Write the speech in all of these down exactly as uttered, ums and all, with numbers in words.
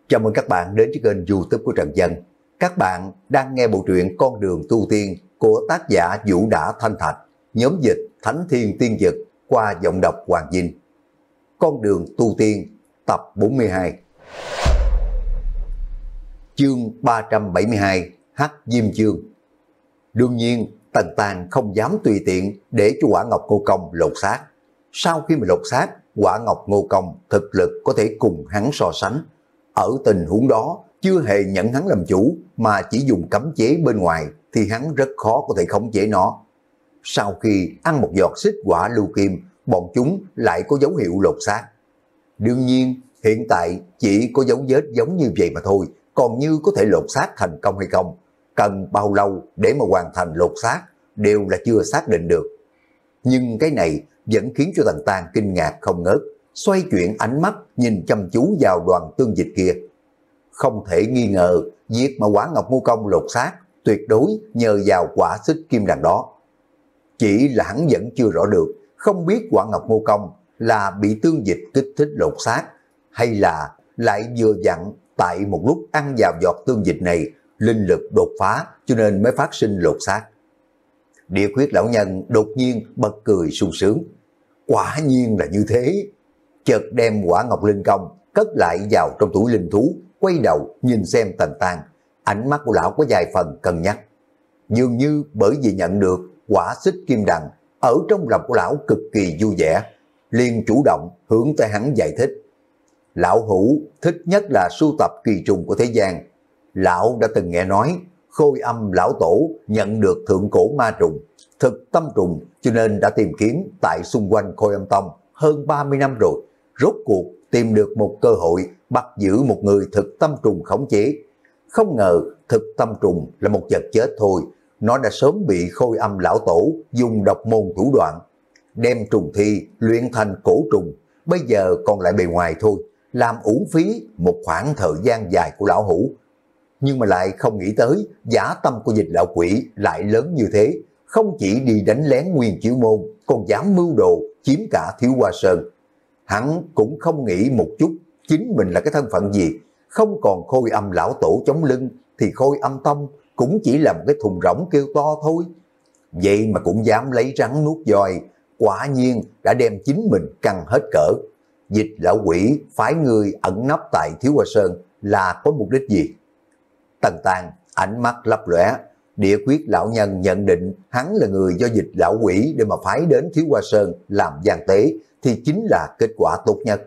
Chào mừng các bạn đến với kênh YouTube của Trần Dân. Các bạn đang nghe bộ truyện Con đường tu tiên của tác giả Vũ Đã Thanh Thạch, nhóm dịch Thánh Thiên Tiên Dực qua giọng đọc Hoàng Vinh. Con đường tu tiên tập bốn mươi hai. Chương ba trăm bảy mươi hai, Hắc Diêm Chương. Đương nhiên, Tần Tàn không dám tùy tiện để cho Quả Ngọc Ngô Công lột xác. Sau khi mà lột xác, Quả Ngọc Ngô Công thực lực có thể cùng hắn so sánh. Ở tình huống đó, chưa hề nhận hắn làm chủ mà chỉ dùng cấm chế bên ngoài thì hắn rất khó có thể khống chế nó. Sau khi ăn một giọt xích quả lưu kim, bọn chúng lại có dấu hiệu lột xác. Đương nhiên, hiện tại chỉ có dấu vết giống như vậy mà thôi, còn như có thể lột xác thành công hay không, cần bao lâu để mà hoàn thành lột xác đều là chưa xác định được. Nhưng cái này vẫn khiến cho Tần Tàn kinh ngạc không ngớt, xoay chuyển ánh mắt nhìn chăm chú vào đoàn tương dịch kia. Không thể nghi ngờ, việc mà Quả Ngọc Ngô Công lột xác tuyệt đối nhờ vào quả xích kim đằng đó. Chỉ là hắn vẫn chưa rõ được, không biết Quả Ngọc Ngô Công là bị tương dịch kích thích lột xác, hay là lại vừa dặn tại một lúc ăn vào giọt tương dịch này, linh lực đột phá cho nên mới phát sinh lột xác. Địa Khuyết lão nhân đột nhiên bật cười sung sướng. Quả nhiên là như thế. Chợt đem Quả Ngọc Linh Công cất lại vào trong túi linh thú, quay đầu nhìn xem Tần Tàn. Ánh mắt của lão có vài phần cân nhắc. Dường như bởi vì nhận được quả xích kim đằng, ở trong lòng của lão cực kỳ vui vẻ, liền chủ động hướng tới hắn giải thích. Lão Hữu thích nhất là sưu tập kỳ trùng của thế gian. Lão đã từng nghe nói Khôi Âm lão tổ nhận được thượng cổ ma trùng, thực tâm trùng, cho nên đã tìm kiếm tại xung quanh Khôi Âm Tông hơn ba mươi năm rồi. Rốt cuộc tìm được một cơ hội bắt giữ một người thực tâm trùng khống chế. Không ngờ thực tâm trùng là một vật chết thôi, nó đã sớm bị Khôi Âm lão tổ dùng độc môn thủ đoạn, đem trùng thi luyện thành cổ trùng, bây giờ còn lại bề ngoài thôi, làm uổng phí một khoảng thời gian dài của lão Hữu. Nhưng mà lại không nghĩ tới dã tâm của Dịch lão quỷ lại lớn như thế, không chỉ đi đánh lén Nguyên Chiếu Môn, còn dám mưu đồ chiếm cả Thiếu Hoa Sơn. Hắn cũng không nghĩ một chút chính mình là cái thân phận gì, không còn Khôi Âm lão tổ chống lưng thì Khôi Âm Tông cũng chỉ là một cái thùng rỗng kêu to thôi. Vậy mà cũng dám lấy rắn nuốt voi, quả nhiên đã đem chính mình căng hết cỡ. Dịch lão quỷ phái người ẩn nấp tại Thiếu Hoa Sơn là có mục đích gì? Tần Tàn ánh mắt lấp lóe. Địa Quyết lão nhân nhận định hắn là người do Dịch lão quỷ để mà phái đến Thiếu Hoa Sơn làm gian tế thì chính là kết quả tốt nhất.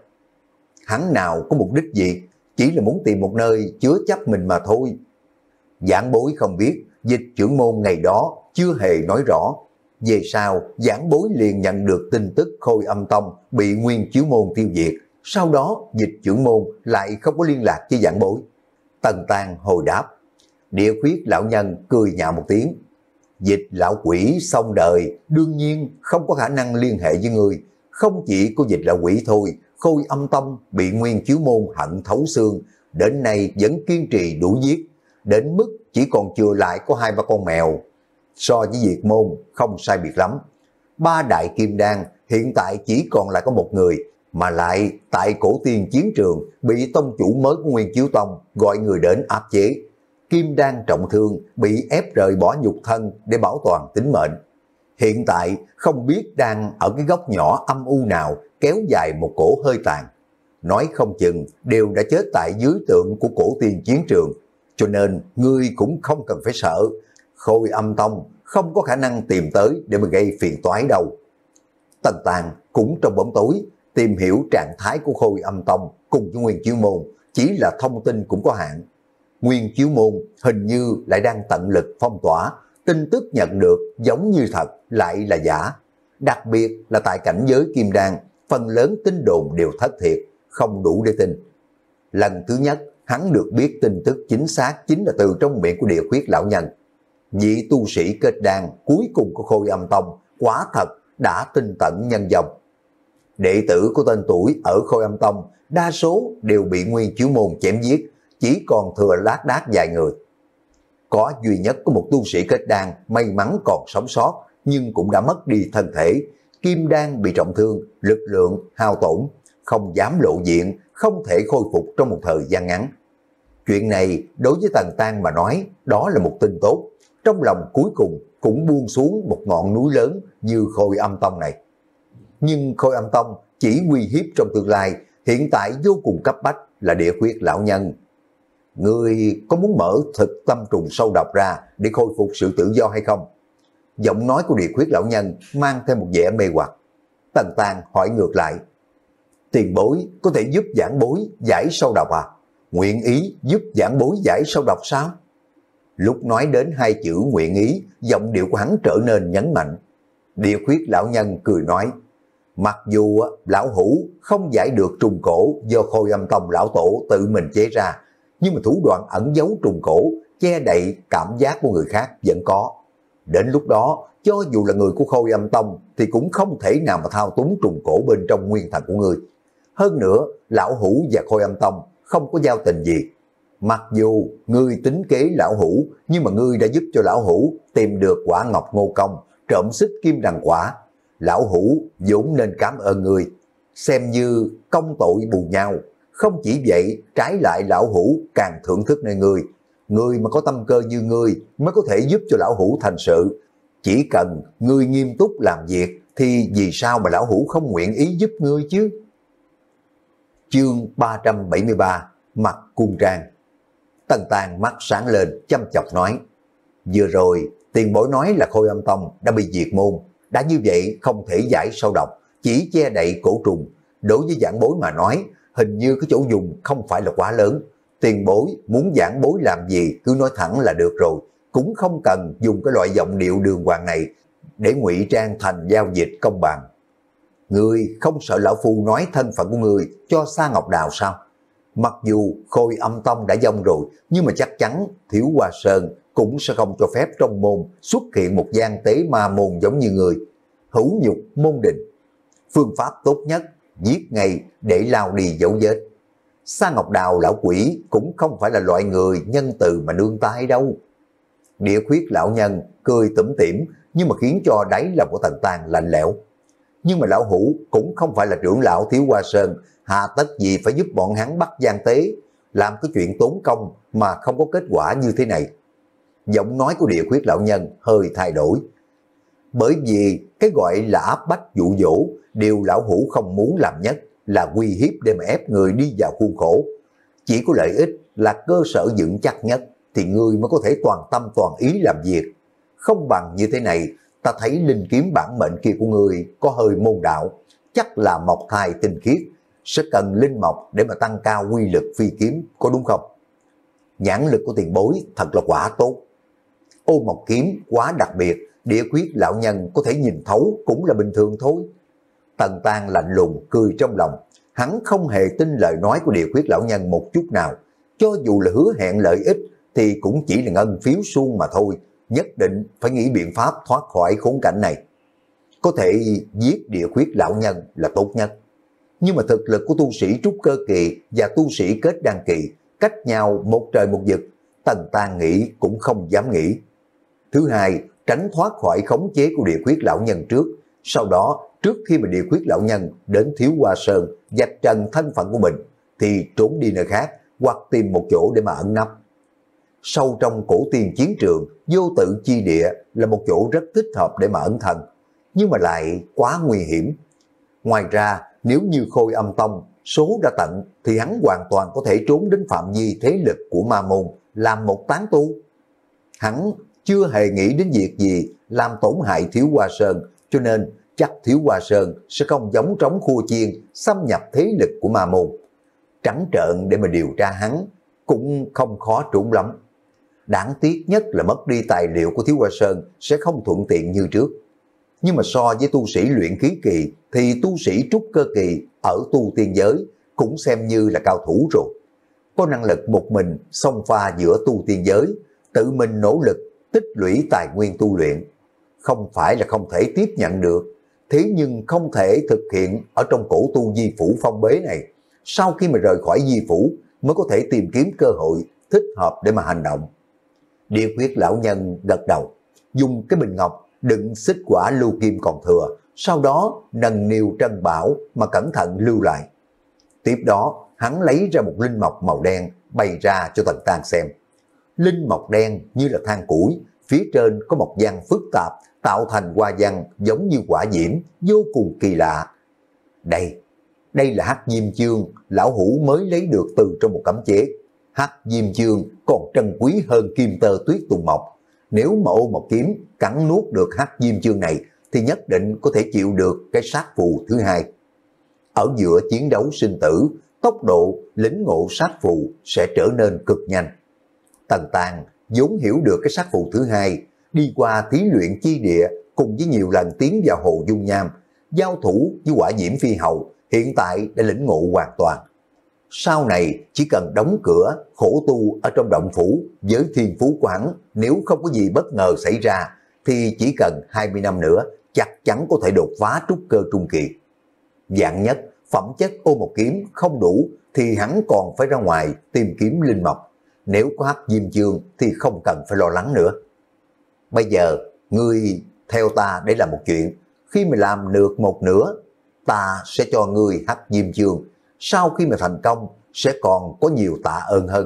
Hắn nào có mục đích gì, chỉ là muốn tìm một nơi chứa chấp mình mà thôi. Giảng bối không biết, Dịch trưởng môn ngày đó chưa hề nói rõ. Về sau, giảng bối liền nhận được tin tức Khôi Âm Tông bị Nguyên Chiếu Môn tiêu diệt. Sau đó, Dịch trưởng môn lại không có liên lạc với giảng bối. Tần Tàn hồi đáp. Địa Khuyết lão nhân cười nhạo một tiếng. Dịch lão quỷ xong đời, đương nhiên không có khả năng liên hệ với người. Không chỉ có Dịch lão quỷ thôi, Khôi Âm Tông bị Nguyên Chiếu Môn hận thấu xương, đến nay vẫn kiên trì đuổi giết, đến mức chỉ còn chừa lại có hai ba con mèo. So với Diệt Môn không sai biệt lắm. Ba đại kim đan hiện tại chỉ còn lại có một người, mà lại tại cổ tiên chiến trường bị tông chủ mới của Nguyên Chiếu Tông gọi người đến áp chế. Kim đan trọng thương, bị ép rời bỏ nhục thân để bảo toàn tính mệnh. Hiện tại không biết đang ở cái góc nhỏ âm u nào kéo dài một cổ hơi tàn. Nói không chừng đều đã chết tại dưới tượng của cổ tiên chiến trường, cho nên ngươi cũng không cần phải sợ. Khôi Âm Tông không có khả năng tìm tới để mà gây phiền toái đâu. Tần Tàn cũng trong bóng tối tìm hiểu trạng thái của Khôi Âm Tông cùng với Nguyên Chiếu Môn, chỉ là thông tin cũng có hạn. Nguyên Chiếu Môn hình như lại đang tận lực phong tỏa, tin tức nhận được giống như thật lại là giả. Đặc biệt là tại cảnh giới kim đan, phần lớn tin đồn đều thất thiệt, không đủ để tin. Lần thứ nhất hắn được biết tin tức chính xác chính là từ trong miệng của Địa Khuyết lão nhân. Vị tu sĩ kết đan cuối cùng của Khôi Âm Tông quả thật đã tinh tận nhân dòng. Đệ tử của tên tuổi ở Khôi Âm Tông đa số đều bị Nguyên Chiếu Môn chém giết, chỉ còn thừa lác đác vài người. Có duy nhất có một tu sĩ kết đan may mắn còn sống sót, nhưng cũng đã mất đi thân thể. Kim đan bị trọng thương, lực lượng hao tổn, không dám lộ diện, không thể khôi phục trong một thời gian ngắn. Chuyện này đối với Tần Tang mà nói đó là một tin tốt, trong lòng cuối cùng cũng buông xuống một ngọn núi lớn như Khôi Âm Tông này. Nhưng Khôi Âm Tông chỉ uy hiếp trong tương lai, hiện tại vô cùng cấp bách là Địa Khuyết lão nhân. Ngươi có muốn mở thực tâm trùng sâu độc ra để khôi phục sự tự do hay không? Giọng nói của Địa Khuyết lão nhân mang thêm một vẻ mê hoặc. Tần Tang hỏi ngược lại, tiền bối có thể giúp giảng bối giải sâu độc à? Nguyện ý giúp giảng bối giải sâu độc sao? Lúc nói đến hai chữ nguyện ý, giọng điệu của hắn trở nên nhấn mạnh. Địa Khuyết lão nhân cười nói, mặc dù lão hủ không giải được trùng cổ do Khôi Âm Tông lão tổ tự mình chế ra, nhưng mà thủ đoạn ẩn giấu trùng cổ, che đậy cảm giác của người khác vẫn có. Đến lúc đó, cho dù là người của Khôi Âm Tông thì cũng không thể nào mà thao túng trùng cổ bên trong nguyên thần của ngươi. Hơn nữa, lão hủ và Khôi Âm Tông không có giao tình gì. Mặc dù ngươi tính kế lão hủ, nhưng mà ngươi đã giúp cho lão hủ tìm được quả ngọc ngô công, trộm xích kim đằng quả. Lão hủ vốn nên cảm ơn ngươi, xem như công tội bù nhau. Không chỉ vậy, trái lại lão hủ càng thưởng thức nơi ngươi. Ngươi mà có tâm cơ như ngươi mới có thể giúp cho lão hủ thành sự. Chỉ cần ngươi nghiêm túc làm việc thì vì sao mà lão hủ không nguyện ý giúp ngươi chứ? Chương ba trăm bảy mươi ba, Mặt Cung Trang. Tần Tang mắt sáng lên, chăm chọc nói, vừa rồi tiền bối nói là Khôi Âm Tông đã bị diệt môn, đã như vậy không thể giải sâu độc, chỉ che đậy cổ trùng. Đối với giảng bối mà nói, hình như cái chỗ dùng không phải là quá lớn. Tiền bối muốn giảng bối làm gì cứ nói thẳng là được rồi, cũng không cần dùng cái loại giọng điệu đường hoàng này để ngụy trang thành giao dịch công bằng. Ngươi không sợ lão phu nói thân phận của ngươi cho Sa Ngọc Đào sao? Mặc dù Khôi Âm Tông đã vong rồi, nhưng mà chắc chắn Thiếu Hoa Sơn cũng sẽ không cho phép trong môn xuất hiện một gian tế ma môn giống như người. Hữu nhục môn định. Phương pháp tốt nhất, giết ngay để lao đi dấu vết. Sa Ngọc Đào lão quỷ cũng không phải là loại người nhân từ mà nương tay đâu. Địa Khuyết lão nhân cười tủm tỉm, nhưng mà khiến cho đáy lòng của Tần Tang lạnh lẽo. Nhưng mà lão hủ cũng không phải là trưởng lão Thiếu Hoa Sơn, hà tất gì phải giúp bọn hắn bắt gian tế, làm cái chuyện tốn công mà không có kết quả như thế này. Giọng nói của Địa Khuyết lão nhân hơi thay đổi. Bởi vì cái gọi là áp bách dụ dỗ, điều lão hủ không muốn làm nhất là uy hiếp để mà ép người đi vào khuôn khổ. Chỉ có lợi ích là cơ sở vững chắc nhất thì ngươi mới có thể toàn tâm toàn ý làm việc. Không bằng như thế này, ta thấy linh kiếm bản mệnh kia của ngươi có hơi môn đạo, chắc là mộc thai tinh khiết, sẽ cần linh mộc để mà tăng cao quy lực phi kiếm, có đúng không? Nhãn lực của tiền bối thật là quả tốt. Ô mộc kiếm quá đặc biệt, Địa Khuyết lão nhân có thể nhìn thấu cũng là bình thường thôi. Tần Tang lạnh lùng cười trong lòng, hắn không hề tin lời nói của Địa Khuyết lão nhân một chút nào. Cho dù là hứa hẹn lợi ích thì cũng chỉ là ngân phiếu suông mà thôi, nhất định phải nghĩ biện pháp thoát khỏi khốn cảnh này. Có thể giết Địa Khuyết lão nhân là tốt nhất. Nhưng mà thực lực của tu sĩ trúc cơ kỳ và tu sĩ kết đan kỳ cách nhau một trời một vực, Tần Tang nghĩ cũng không dám nghĩ. Thứ hai, tránh thoát khỏi khống chế của Địa Khuyết lão nhân trước. Sau đó, trước khi mà Địa Khuyết lão nhân đến Thiếu Hoa Sơn vạch trần thân phận của mình, thì trốn đi nơi khác hoặc tìm một chỗ để mà ẩn nấp. Sâu trong cổ tiên chiến trường, vô tự chi địa là một chỗ rất thích hợp để mà ẩn thân, nhưng mà lại quá nguy hiểm. Ngoài ra, nếu như Khôi Âm Tông số đã tận thì hắn hoàn toàn có thể trốn đến phạm vi thế lực của ma môn làm một tán tu. Hắn chưa hề nghĩ đến việc gì làm tổn hại Thiếu Hoa Sơn, cho nên chắc Thiếu Hoa Sơn sẽ không giống trống khua chiên xâm nhập thế lực của ma môn. Trắng trợn để mà điều tra hắn cũng không khó trốn lắm. Đáng tiếc nhất là mất đi tài liệu của Thiếu Hoa Sơn sẽ không thuận tiện như trước. Nhưng mà so với tu sĩ luyện khí kỳ thì tu sĩ trúc cơ kỳ ở tu tiên giới cũng xem như là cao thủ rồi. Có năng lực một mình xông pha giữa tu tiên giới, tự mình nỗ lực tích lũy tài nguyên tu luyện. Không phải là không thể tiếp nhận được, thế nhưng không thể thực hiện ở trong cổ tu di phủ phong bế này. Sau khi mà rời khỏi di phủ mới có thể tìm kiếm cơ hội thích hợp để mà hành động. Địa Khuyết lão nhân gật đầu, dùng cái bình ngọc đựng xích quả lưu kim còn thừa, sau đó nâng niu trân bảo mà cẩn thận lưu lại. Tiếp đó, hắn lấy ra một linh mộc màu đen bày ra cho Tần Tang xem. Linh mộc đen như là than củi, phía trên có một văn phức tạp tạo thành hoa văn giống như quả diễm, vô cùng kỳ lạ. Đây, đây là hắc diêm chương lão hủ mới lấy được từ trong một cấm chế. Hắc diêm chương còn trân quý hơn kim tơ tuyết tùng mộc. Nếu mà ô một kiếm cắn nuốt được hắc diêm chương này thì nhất định có thể chịu được cái sát phù thứ hai. Ở giữa chiến đấu sinh tử, tốc độ lĩnh ngộ sát phù sẽ trở nên cực nhanh. Tần Tang vốn hiểu được cái sát phù thứ hai, đi qua thí luyện chi địa cùng với nhiều lần tiến vào hồ dung nham, giao thủ với hỏa diễm phi hầu, hiện tại đã lĩnh ngộ hoàn toàn. Sau này chỉ cần đóng cửa khổ tu ở trong động phủ với thiên phú của hắn, nếu không có gì bất ngờ xảy ra thì chỉ cần hai mươi năm nữa chắc chắn có thể đột phá trúc cơ trung kỳ. Vạn nhất phẩm chất ô một kiếm không đủ thì hắn còn phải ra ngoài tìm kiếm linh mộc. Nếu có hắc diêm chương thì không cần phải lo lắng nữa. Bây giờ ngươi theo ta để làm một chuyện. Khi mà làm được một nửa, ta sẽ cho ngươi hắc diêm chương. Sau khi mà thành công sẽ còn có nhiều tạ ơn hơn.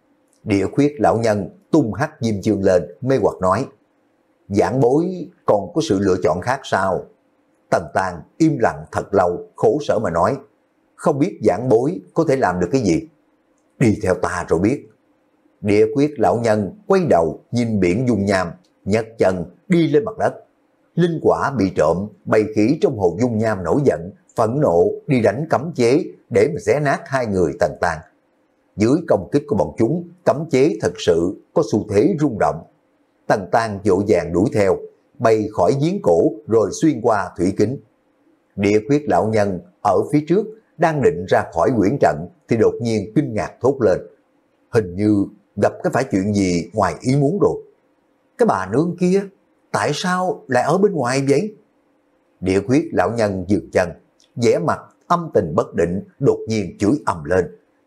Địa khuyết lão nhân tung hắc diêm chương lên, mê hoặc nói: Giảng bối còn có sự lựa chọn khác sao? Tần Tang im lặng thật lâu, khổ sở mà nói: Không biết giảng bối có thể làm được cái gì? Đi theo ta rồi biết. Địa quyết lão nhân quay đầu nhìn biển dung nham, nhấc chân đi lên mặt đất. Linh quả bị trộm, bầy khỉ trong hồ dung nham nổi giận, phẫn nộ đi đánh cấm chế để mà xé nát hai người Tần Tang. Dưới công kích của bọn chúng, cấm chế thật sự có xu thế rung động. Tần Tang vội vàng đuổi theo, bay khỏi giếng cổ rồi xuyên qua thủy kính. Địa quyết lão nhân ở phía trước đang định ra khỏi quyển trận thì đột nhiên kinh ngạc thốt lên: Hình như gặp cái phải chuyện gì ngoài ý muốn rồi. Cái bà nương kia tại sao lại ở bên ngoài vậy? Địa quyết lão nhân dừng chân, vẻ mặt âm tình bất định, đột nhiên chửi ầm lên.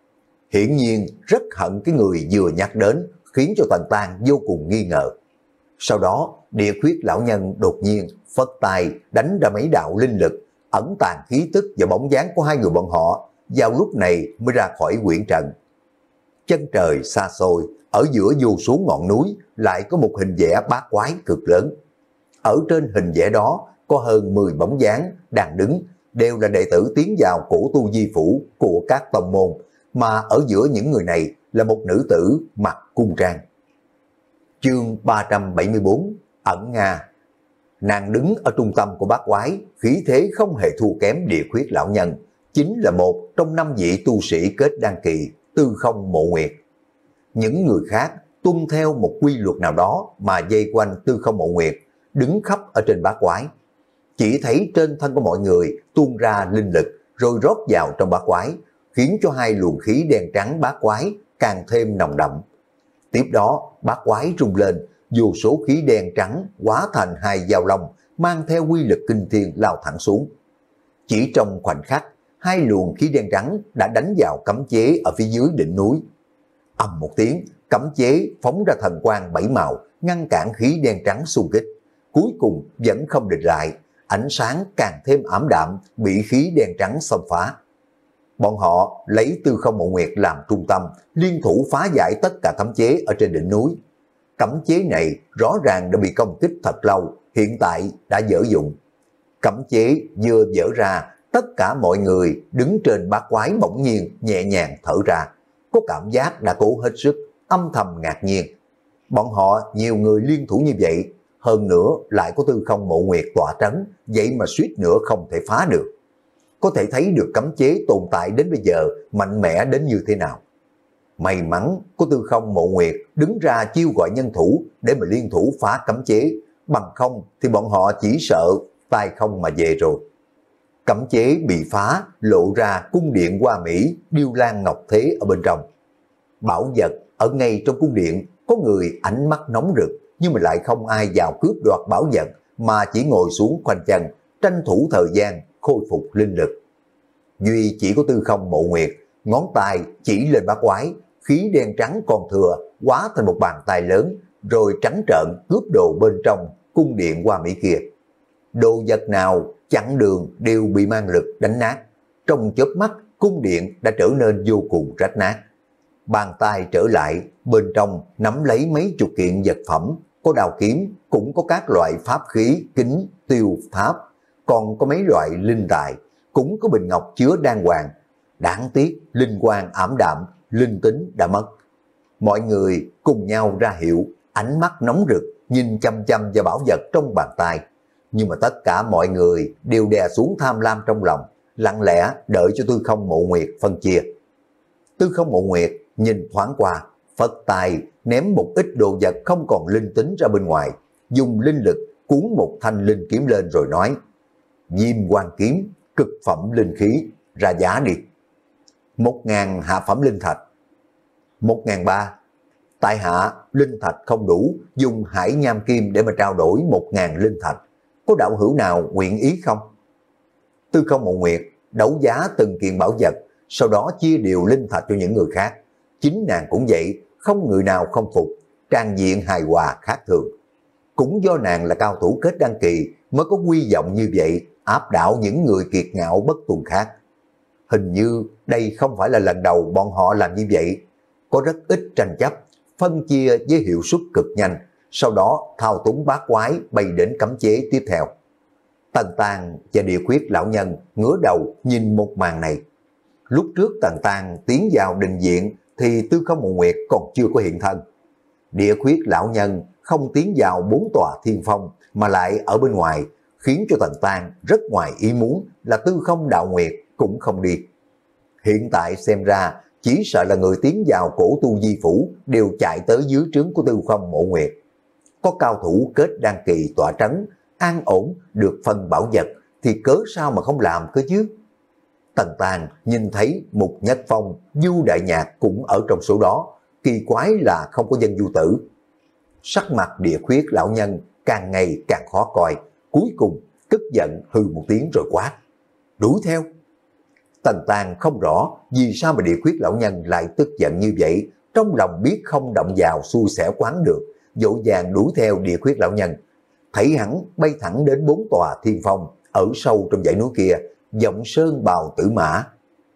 Hiển nhiên rất hận cái người vừa nhắc đến, khiến cho Tần Tang vô cùng nghi ngờ. Sau đó địa quyết lão nhân đột nhiên phất tay đánh ra mấy đạo linh lực, ẩn tàng khí tức và bóng dáng của hai người bọn họ, vào lúc này mới ra khỏi quyển trận. Chân trời xa xôi, ở giữa vô số ngọn núi lại có một hình vẽ bát quái cực lớn. Ở trên hình vẽ đó có hơn mười bóng dáng đang đứng, đều là đệ tử tiến vào cổ tu di phủ của các tông môn, mà ở giữa những người này là một nữ tử mặc cung trang. Chương ba trăm bảy mươi bốn, ẩn Nga. Nàng đứng ở trung tâm của bát quái, khí thế không hề thua kém địa khuyết lão nhân, chính là một trong năm vị tu sĩ kết đan kỳ, Tư Không Mộ Nguyệt. Những người khác tuân theo một quy luật nào đó mà dây quanh Tư Không Mộ Nguyệt, đứng khắp ở trên bát quái. Chỉ thấy trên thân của mọi người tuôn ra linh lực rồi rót vào trong bát quái, khiến cho hai luồng khí đen trắng bát quái càng thêm nồng đậm. Tiếp đó bát quái rung lên, vô số khí đen trắng hóa thành hai dao long, mang theo quy lực kinh thiên lao thẳng xuống. Chỉ trong khoảnh khắc, hai luồng khí đen trắng đã đánh vào cấm chế ở phía dưới đỉnh núi. Ầm một tiếng, cấm chế phóng ra thần quang bảy màu, ngăn cản khí đen trắng xung kích. Cuối cùng vẫn không địch lại, ánh sáng càng thêm ảm đạm, bị khí đen trắng xâm phá. Bọn họ lấy Tư Không Mộ Nguyệt làm trung tâm, liên thủ phá giải tất cả cấm chế ở trên đỉnh núi. Cấm chế này rõ ràng đã bị công kích thật lâu, hiện tại đã dở dụng. Cấm chế vừa dở ra, tất cả mọi người đứng trên bát quái bỗng nhiên nhẹ nhàng thở ra, có cảm giác đã cố hết sức, âm thầm ngạc nhiên. Bọn họ nhiều người liên thủ như vậy, hơn nữa lại có Tư Không Mộ Nguyệt tọa trấn, vậy mà suýt nữa không thể phá được. Có thể thấy được cấm chế tồn tại đến bây giờ mạnh mẽ đến như thế nào. May mắn có Tư Không Mộ Nguyệt đứng ra chiêu gọi nhân thủ để mà liên thủ phá cấm chế, bằng không thì bọn họ chỉ sợ tay không mà về rồi. Cấm chế bị phá, lộ ra cung điện Hoa Mỹ, điêu lan ngọc thế ở bên trong. Bảo vật ở ngay trong cung điện, có người ánh mắt nóng rực, nhưng mà lại không ai vào cướp đoạt bảo vật, mà chỉ ngồi xuống khoanh chân, tranh thủ thời gian khôi phục linh lực. Duy chỉ có Tư Không Mộ Nguyệt, ngón tay chỉ lên bát quái, khí đen trắng còn thừa hóa thành một bàn tay lớn, rồi trắng trợn cướp đồ bên trong cung điện Hoa Mỹ kia. Đồ vật nào chặn đường đều bị mang lực đánh nát, trong chớp mắt cung điện đã trở nên vô cùng rách nát. Bàn tay trở lại, bên trong nắm lấy mấy chục kiện vật phẩm, có đao kiếm, cũng có các loại pháp khí, kính, tiêu, tháp, còn có mấy loại linh tài, cũng có bình ngọc chứa đan hoàng. Đáng tiếc, linh quang ảm đạm, linh tính đã mất. Mọi người cùng nhau ra hiệu, ánh mắt nóng rực, nhìn chăm chăm vào bảo vật trong bàn tay. Nhưng mà tất cả mọi người đều đè xuống tham lam trong lòng, lặng lẽ đợi cho Tư Không Mộ Nguyệt phân chia. Tư Không Mộ Nguyệt nhìn thoáng qua, phất tay ném một ít đồ vật không còn linh tính ra bên ngoài, dùng linh lực cuốn một thanh linh kiếm lên rồi nói: Diêm Quan kiếm, cực phẩm linh khí, ra giá đi. Một ngàn hạ phẩm linh thạch. Một ngàn ba. Tại hạ linh thạch không đủ, dùng hải nham kim để mà trao đổi một ngàn linh thạch. Có đạo hữu nào nguyện ý không? Tư Không Mộ Nguyệt đấu giá từng kiện bảo vật, sau đó chia đều linh thạch cho những người khác. Chính nàng cũng vậy, không người nào không phục, trang diện hài hòa khác thường. Cũng do nàng là cao thủ kết đăng kỳ mới có quy vọng như vậy, áp đảo những người kiệt ngạo bất tuân khác. Hình như đây không phải là lần đầu bọn họ làm như vậy, có rất ít tranh chấp, phân chia với hiệu suất cực nhanh, sau đó thao túng bát quái bay đến cấm chế tiếp theo. Tần Tàng và Địa Khuyết lão nhân ngửa đầu nhìn một màn này. Lúc trước Tần Tàng tiến vào đình viện thì Tư Không Mộ Nguyệt còn chưa có hiện thân. Địa Khuyết lão nhân không tiến vào bốn tòa thiên phong mà lại ở bên ngoài, khiến cho Tần Tàng rất ngoài ý muốn là Tư Không Đạo Nguyệt cũng không đi. Hiện tại xem ra chỉ sợ là người tiến vào cổ tu di phủ đều chạy tới dưới trướng của Tư Không Mộ Nguyệt. Có cao thủ kết đăng kỳ tọa trấn, an ổn được phân bảo vật thì cớ sao mà không làm cơ chứ. Tần Tàng nhìn thấy Mục Nhất Phong, Du Đại Nhạc cũng ở trong số đó, kỳ quái là không có dân du tử. Sắc mặt Địa Khuyết lão nhân càng ngày càng khó coi, cuối cùng tức giận hừ một tiếng rồi quát: Đuổi theo! Tần Tàng không rõ vì sao mà Địa Khuyết lão nhân lại tức giận như vậy, trong lòng biết không động vào xui xẻo quán được, dỗ dàng đuổi theo Địa Khuyết lão nhân. Thấy hắn bay thẳng đến bốn tòa thiên phong ở sâu trong dãy núi kia, giọng sơn bào tử mã.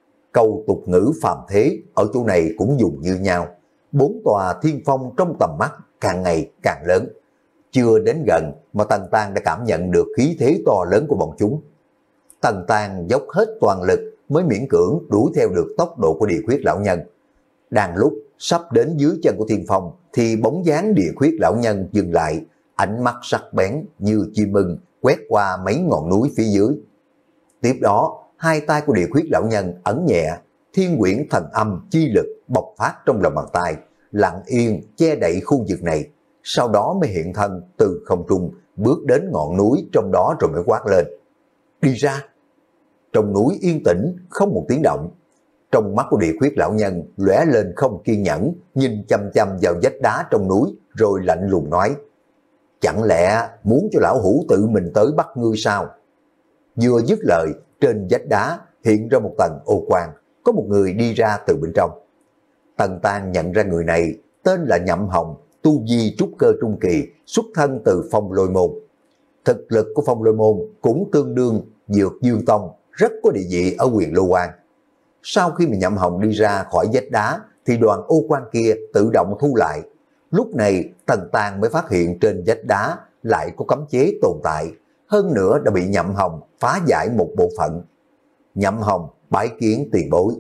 Câu tục ngữ phàm thế ở chỗ này cũng dùng như nhau. Bốn tòa thiên phong trong tầm mắt càng ngày càng lớn. Chưa đến gần mà Tần Tàng đã cảm nhận được khí thế to lớn của bọn chúng. Tần Tàng dốc hết toàn lực mới miễn cưỡng đuổi theo được tốc độ của Địa Khuyết lão nhân. Đang lúc sắp đến dưới chân của thiên phong thì bóng dáng Địa Khuyết lão nhân dừng lại, ánh mắt sắc bén như chim ưng quét qua mấy ngọn núi phía dưới. Tiếp đó, hai tay của Địa Khuyết lão nhân ấn nhẹ, thiên quyển thần âm chi lực bộc phát trong lòng bàn tay, lặng yên che đậy khu vực này, sau đó mới hiện thân từ không trung bước đến ngọn núi trong đó rồi mới quát lên: Đi ra! Trong núi yên tĩnh không một tiếng động. Trong mắt của Địa Khuyết lão nhân lóe lên không kiên nhẫn, nhìn chăm chăm vào vách đá trong núi rồi lạnh lùng nói: Chẳng lẽ muốn cho lão hủ tự mình tới bắt ngươi sao? Vừa dứt lời, trên vách đá hiện ra một tầng ô quang, có một người đi ra từ bên trong. Tần Tàng nhận ra người này tên là Nhậm Hồng, tu vi trúc cơ trung kỳ, xuất thân từ Phong Lôi Môn. Thực lực của Phong Lôi Môn cũng tương đương Dược Dương Tông, rất có địa vị ở Huyền Lô Quan. Sau khi mà Nhậm Hồng đi ra khỏi vách đá thì đoàn ô quang kia tự động thu lại. Lúc này Tần Tàng mới phát hiện trên vách đá lại có cấm chế tồn tại, hơn nữa đã bị Nhậm Hồng phá giải một bộ phận. Nhậm Hồng bái kiến tiền bối.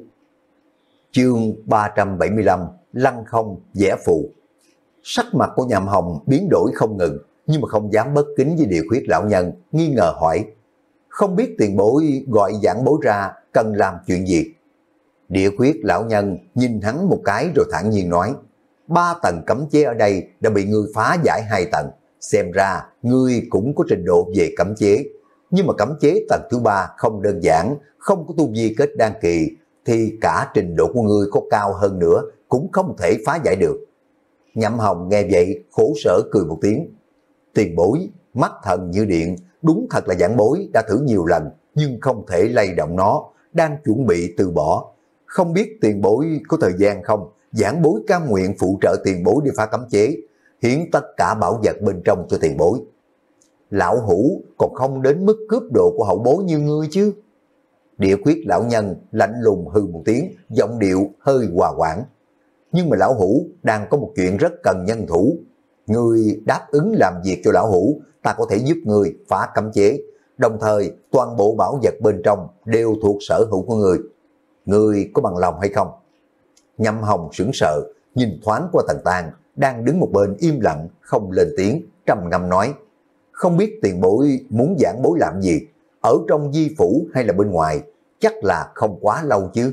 Chương ba trăm bảy mươi lăm, Lăng Không vẽ phù. Sắc mặt của Nhậm Hồng biến đổi không ngừng, nhưng mà không dám bất kính với Địa Khuyết lão nhân, nghi ngờ hỏi: Không biết tiền bối gọi giảng bối ra cần làm chuyện gì? Địa Khuyết lão nhân nhìn hắn một cái rồi thản nhiên nói: Ba tầng cấm chế ở đây đã bị ngươi phá giải hai tầng, xem ra ngươi cũng có trình độ về cấm chế. Nhưng mà cấm chế tầng thứ ba không đơn giản, không có tu vi kết đan kỳ, thì cả trình độ của ngươi có cao hơn nữa cũng không thể phá giải được. Nhậm Hồng nghe vậy khổ sở cười một tiếng: Tiền bối, mắt thần như điện, đúng thật là giảng bối đã thử nhiều lần nhưng không thể lay động nó, đang chuẩn bị từ bỏ. Không biết tiền bối có thời gian không? Giảng bối cam nguyện phụ trợ tiền bối đi phá cấm chế, hiến tất cả bảo vật bên trong cho tiền bối. Lão hủ còn không đến mức cướp đồ của hậu bối như ngươi chứ. Địa khuyết lão nhân lạnh lùng hừ một tiếng, giọng điệu hơi hòa quảng. Nhưng mà lão hủ đang có một chuyện rất cần nhân thủ. Người đáp ứng làm việc cho lão hủ, ta có thể giúp người phá cấm chế. Đồng thời toàn bộ bảo vật bên trong đều thuộc sở hữu của người. Người có bằng lòng hay không? Nhậm Hồng sững sờ, nhìn thoáng qua Tần Tang đang đứng một bên im lặng không lên tiếng, trầm ngâm nói: không biết tiền bối muốn giảng bối làm gì, ở trong di phủ hay là bên ngoài, chắc là không quá lâu chứ.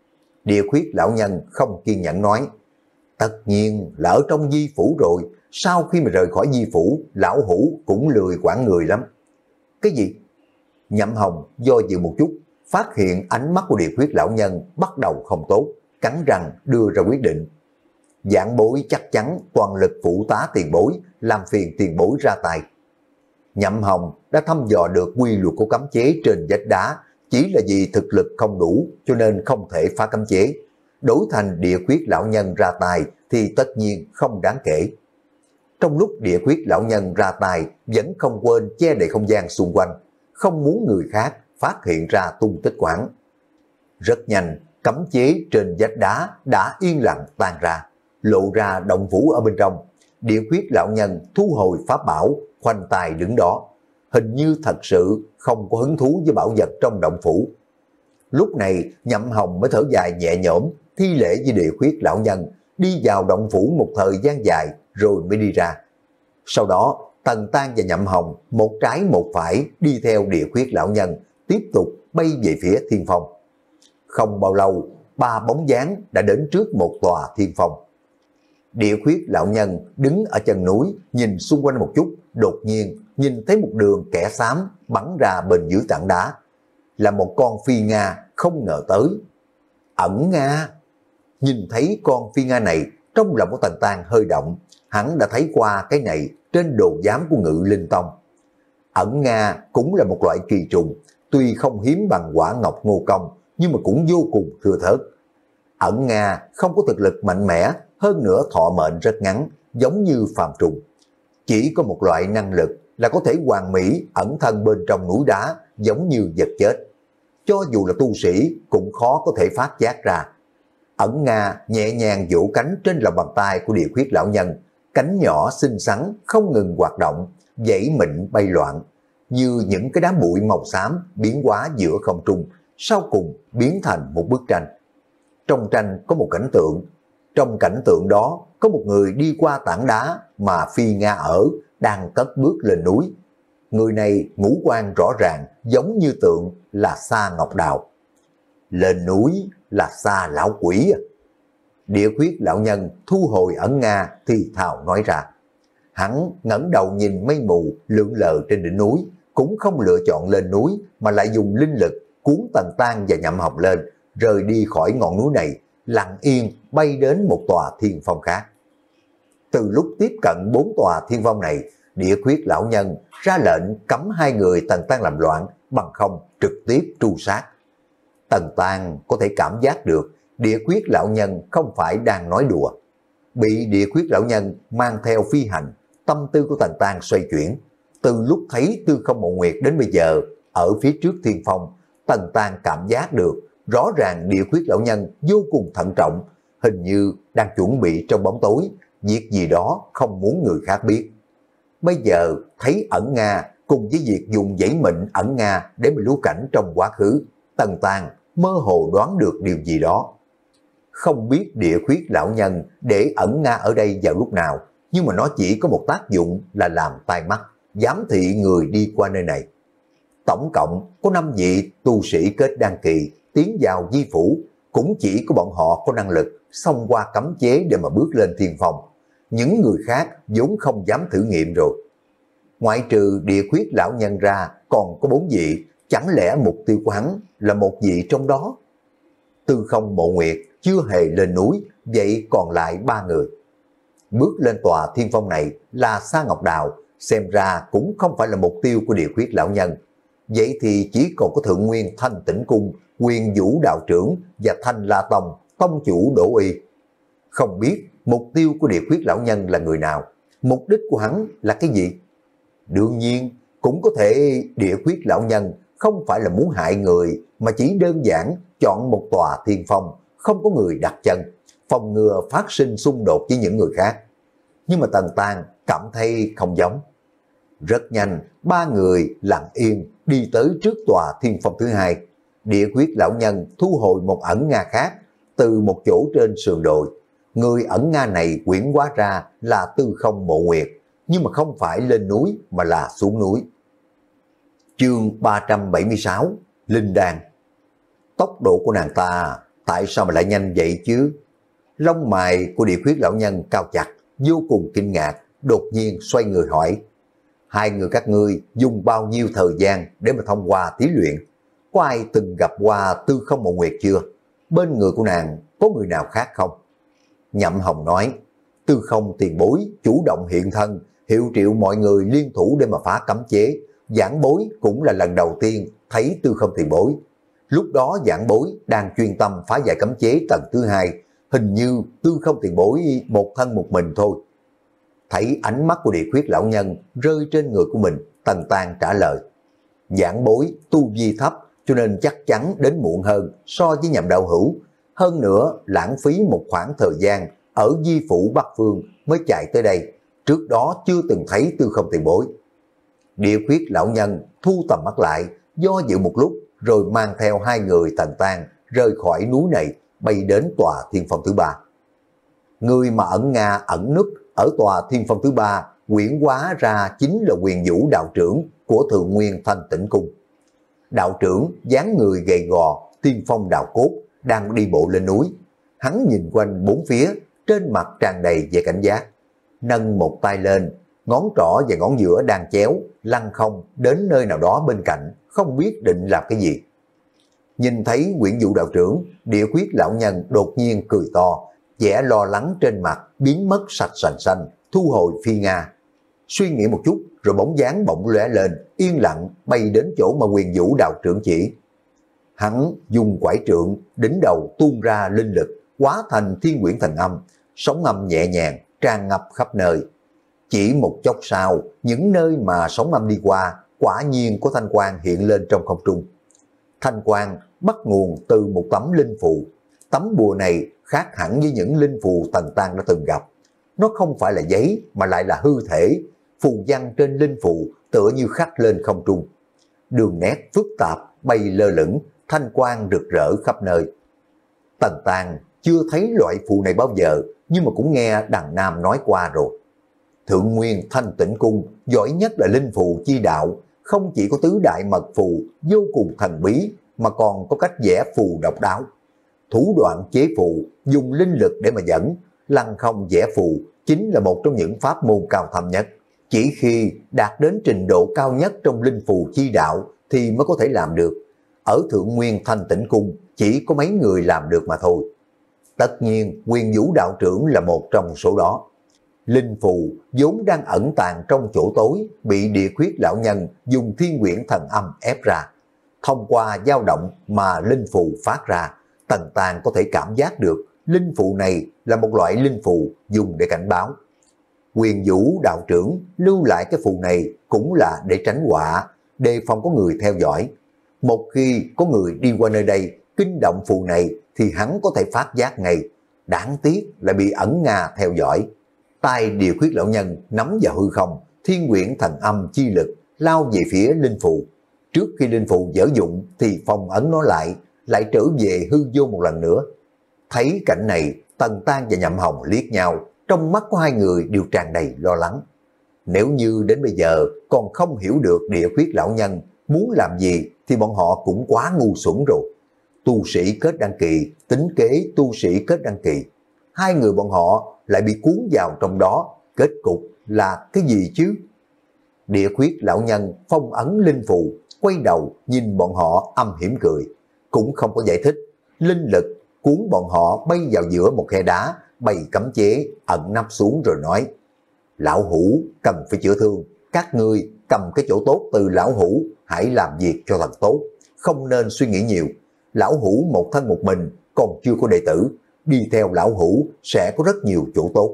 Địa khuyết lão nhân không kiên nhẫn nói: tất nhiên là ở trong di phủ rồi, sau khi mà rời khỏi di phủ, lão hủ cũng lười quản người lắm. Cái gì? Nhậm Hồng do dự một chút, phát hiện ánh mắt của địa khuyết lão nhân bắt đầu không tốt, cắn răng đưa ra quyết định. Giảng bối chắc chắn toàn lực phụ tá tiền bối, làm phiền tiền bối ra tay. Nhậm Hồng đã thăm dò được quy luật của cấm chế trên vách đá, chỉ là vì thực lực không đủ cho nên không thể phá cấm chế. Đổi thành địa khuyết lão nhân ra tay thì tất nhiên không đáng kể. Trong lúc địa khuyết lão nhân ra tay vẫn không quên che đậy không gian xung quanh, không muốn người khác phát hiện ra tung tích quán. Rất nhanh, cấm chế trên vách đá đã yên lặng tan ra, lộ ra động phủ ở bên trong. Địa khuyết lão nhân thu hồi pháp bảo, khoanh tay đứng đó, hình như thật sự không có hứng thú với bảo vật trong động phủ. Lúc này Nhậm Hồng mới thở dài nhẹ nhõm, thi lễ với địa khuyết lão nhân, đi vào động phủ một thời gian dài rồi mới đi ra. Sau đó Tần Tang và Nhậm Hồng một trái một phải đi theo địa khuyết lão nhân, tiếp tục bay về phía thiên phong. Không bao lâu, ba bóng dáng đã đến trước một tòa thiên phong. Địa khuyết lão nhân đứng ở chân núi, nhìn xung quanh một chút, đột nhiên nhìn thấy một đường kẻ xám bắn ra bên dưới tảng đá. Là một con phi Nga không ngờ tới. Ẩn Nga! Nhìn thấy con phi Nga này, trong lòng của Tần Tang hơi động, hắn đã thấy qua cái này trên đồ giám của Ngự Linh Tông. Ẩn Nga cũng là một loại kỳ trùng, tuy không hiếm bằng Quả Ngọc Ngô Công, nhưng mà cũng vô cùng thưa thớt. Ẩn Nga không có thực lực mạnh mẽ, hơn nữa thọ mệnh rất ngắn, giống như phàm trùng. Chỉ có một loại năng lực là có thể hoàn mỹ ẩn thân bên trong núi đá, giống như vật chết. Cho dù là tu sĩ cũng khó có thể phát giác ra. Ẩn Nga nhẹ nhàng vỗ cánh trên lòng bàn tay của địa khuyết lão nhân, cánh nhỏ xinh xắn không ngừng hoạt động, dãy mịn bay loạn, như những cái đám bụi màu xám biến hóa giữa không trung, sau cùng biến thành một bức tranh. Trong tranh có một cảnh tượng, trong cảnh tượng đó có một người đi qua tảng đá mà phi Nga ở, đang cất bước lên núi. Người này ngũ quan rõ ràng, giống như tượng là Sa Ngọc Đào. Lên núi là Sa lão quỷ à? Địa khuyết lão nhân thu hồi Ẩn Nga thì thào nói ra. Hắn ngẩng đầu nhìn mây mù lượn lờ trên đỉnh núi, cũng không lựa chọn lên núi mà lại dùng linh lực cuốn Tần Tang và Nhậm Hồng lên, rời đi khỏi ngọn núi này, lặng yên bay đến một tòa thiên phong khác. Từ lúc tiếp cận bốn tòa thiên phong này, địa khuyết lão nhân ra lệnh cấm hai người Tần Tang làm loạn, bằng không trực tiếp tru sát. Tần Tang có thể cảm giác được địa khuyết lão nhân không phải đang nói đùa. Bị địa khuyết lão nhân mang theo phi hành, tâm tư của Tần Tang xoay chuyển. Từ lúc thấy Tư Không Mộ Nguyệt đến bây giờ, ở phía trước thiên phong, Tần Tang cảm giác được rõ ràng địa khuyết lão nhân vô cùng thận trọng, hình như đang chuẩn bị trong bóng tối, việc gì đó không muốn người khác biết. Bây giờ thấy Ẩn Nga cùng với việc dùng giấy mịn Ẩn Nga để mà lưu cảnh trong quá khứ, Tần Tang mơ hồ đoán được điều gì đó. Không biết địa khuyết lão nhân để Ẩn Nga ở đây vào lúc nào, nhưng mà nó chỉ có một tác dụng là làm tai mắt, giám thị người đi qua nơi này. Tổng cộng có năm vị tu sĩ kết đan kỳ tiến vào di phủ, cũng chỉ có bọn họ có năng lực xông qua cấm chế để mà bước lên thiên phong. Những người khác vốn không dám thử nghiệm rồi. Ngoại trừ địa khuyết lão nhân ra, còn có bốn vị, chẳng lẽ mục tiêu của hắn là một vị trong đó? Tư Không Mộ Nguyệt chưa hề lên núi, vậy còn lại ba người. Bước lên tòa thiên phong này là Sa Ngọc Đào, xem ra cũng không phải là mục tiêu của địa khuyết lão nhân. Vậy thì chỉ còn có Thượng Nguyên Thanh Tĩnh Cung, Quyền Vũ đạo trưởng và Thanh La Tông, tông chủ Đỗ Y. Không biết mục tiêu của địa khuyết lão nhân là người nào, mục đích của hắn là cái gì? Đương nhiên cũng có thể địa khuyết lão nhân không phải là muốn hại người, mà chỉ đơn giản chọn một tòa thiên phong, không có người đặt chân, phòng ngừa phát sinh xung đột với những người khác. Nhưng mà Tần Tang cảm thấy không giống. Rất nhanh, ba người lặng yên đi tới trước tòa thiên phong thứ hai. Địa Quyết lão nhân thu hồi một ẩn nga khác từ một chỗ trên sườn đồi. Người ẩn nga này quyển hóa ra là Tư Không Mộ Nguyệt, nhưng mà không phải lên núi mà là xuống núi. Chương ba trăm bảy mươi sáu, Linh Đan. Tốc độ của nàng ta tại sao mà lại nhanh vậy chứ? Lông mày của Địa Quyết lão nhân cao chặt, vô cùng kinh ngạc, đột nhiên xoay người hỏi: hai người các ngươi dùng bao nhiêu thời gian để mà thông qua thí luyện? Có ai từng gặp qua Tư Không Mộ Nguyệt chưa? Bên người của nàng có người nào khác không? Nhậm Hồng nói: Tư Không tiền bối chủ động hiện thân, hiệu triệu mọi người liên thủ để mà phá cấm chế. Giảng bối cũng là lần đầu tiên thấy Tư Không tiền bối. Lúc đó giảng bối đang chuyên tâm phá giải cấm chế tầng thứ hai, hình như Tư Không tiền bối một thân một mình thôi. Thấy ánh mắt của Địa Quyết lão nhân rơi trên người của mình, Tần Tang trả lời: giảng bối tu vi thấp, cho nên chắc chắn đến muộn hơn so với Nhậm đạo hữu. Hơn nữa lãng phí một khoảng thời gian ở Di Phủ Bắc Phương mới chạy tới đây. Trước đó chưa từng thấy Tư Không tiền bối. Địa Quyết lão nhân thu tầm mắt lại, do dự một lúc rồi mang theo hai người Tần Tang rời khỏi núi này, bay đến tòa thiên phong thứ ba. Người mà ẩn nga ẩn núp ở tòa thiên phong thứ ba quyển hóa ra chính là Huyền Vũ đạo trưởng của Thượng Nguyên Thanh Tĩnh Cung. Đạo trưởng dáng người gầy gò, tiên phong đạo cốt, đang đi bộ lên núi. Hắn nhìn quanh bốn phía, trên mặt tràn đầy vẻ cảnh giác. Nâng một tay lên, ngón trỏ và ngón giữa đang chéo, lăn không đến nơi nào đó bên cạnh, không biết định làm cái gì. Nhìn thấy Huyền Vũ đạo trưởng, Địa Quyết lão nhân đột nhiên cười to, vẻ lo lắng trên mặt biến mất sạch sành xanh, thu hồi phi nga. Suy nghĩ một chút rồi bóng dáng bỗng lóe lên, yên lặng bay đến chỗ mà Huyền Vũ đạo trưởng chỉ. Hắn dùng quải trượng đỉnh đầu tuôn ra linh lực, hóa thành thiên quyển thần âm, sóng âm nhẹ nhàng tràn ngập khắp nơi. Chỉ một chốc sau, những nơi mà sóng âm đi qua, quả nhiên có thanh quang hiện lên trong không trung. Thanh quang bắt nguồn từ một tấm linh phù. Tấm bùa này khác hẳn với những linh phù Tần Tang đã từng gặp. Nó không phải là giấy mà lại là hư thể, phù văn trên linh phù tựa như khắc lên không trung. Đường nét phức tạp bay lơ lửng, thanh quang rực rỡ khắp nơi. Tần Tang chưa thấy loại phù này bao giờ, nhưng mà cũng nghe đằng Nam nói qua rồi. Thượng Nguyên Thanh Tĩnh Cung giỏi nhất là linh phù chi đạo, không chỉ có tứ đại mật phù vô cùng thần bí, mà còn có cách vẽ phù độc đáo. Thủ đoạn chế phù dùng linh lực để mà dẫn, lăng không vẽ phù chính là một trong những pháp môn cao thâm nhất. Chỉ khi đạt đến trình độ cao nhất trong linh phù chi đạo thì mới có thể làm được. Ở Thượng Nguyên Thanh Tĩnh Cung chỉ có mấy người làm được mà thôi. Tất nhiên Huyền Vũ đạo trưởng là một trong số đó. Linh phù vốn đang ẩn tàng trong chỗ tối, bị Địa Quyết lão nhân dùng thiên quyển thần âm ép ra. Thông qua dao động mà linh phù phát ra, Tần Tang có thể cảm giác được linh phù này là một loại linh phù dùng để cảnh báo. Huyền Vũ đạo trưởng lưu lại cái phù này cũng là để tránh họa, đề phòng có người theo dõi. Một khi có người đi qua nơi đây kinh động phù này thì hắn có thể phát giác ngay. Đáng tiếc lại bị ẩn nga theo dõi. Tay Địa Quyết lão nhân nắm vào hư không, thiên quyển thần âm chi lực lao về phía linh phù. Trước khi linh phù dở dụng thì phong ấn nó lại, lại trở về hư vô một lần nữa. Thấy cảnh này, Tần Tang và Nhậm Hồng liếc nhau, trong mắt của hai người đều tràn đầy lo lắng. Nếu như đến bây giờ còn không hiểu được Địa Quyết lão nhân muốn làm gì thì bọn họ cũng quá ngu xuẩn rồi. Tu sĩ kết đăng kỳ, tính kế tu sĩ kết đăng kỳ. Hai người bọn họ lại bị cuốn vào trong đó, kết cục là cái gì chứ? Địa Quyết lão nhân phong ấn linh phù, quay đầu nhìn bọn họ âm hiểm cười, cũng không có giải thích. Linh lực cuốn bọn họ bay vào giữa một khe đá, bày cấm chế, ẩn nấp xuống rồi nói: lão hủ cần phải chữa thương, các ngươi cầm cái chỗ tốt từ lão hủ, hãy làm việc cho thật tốt, không nên suy nghĩ nhiều. Lão hủ một thân một mình, còn chưa có đệ tử, đi theo lão hủ sẽ có rất nhiều chỗ tốt.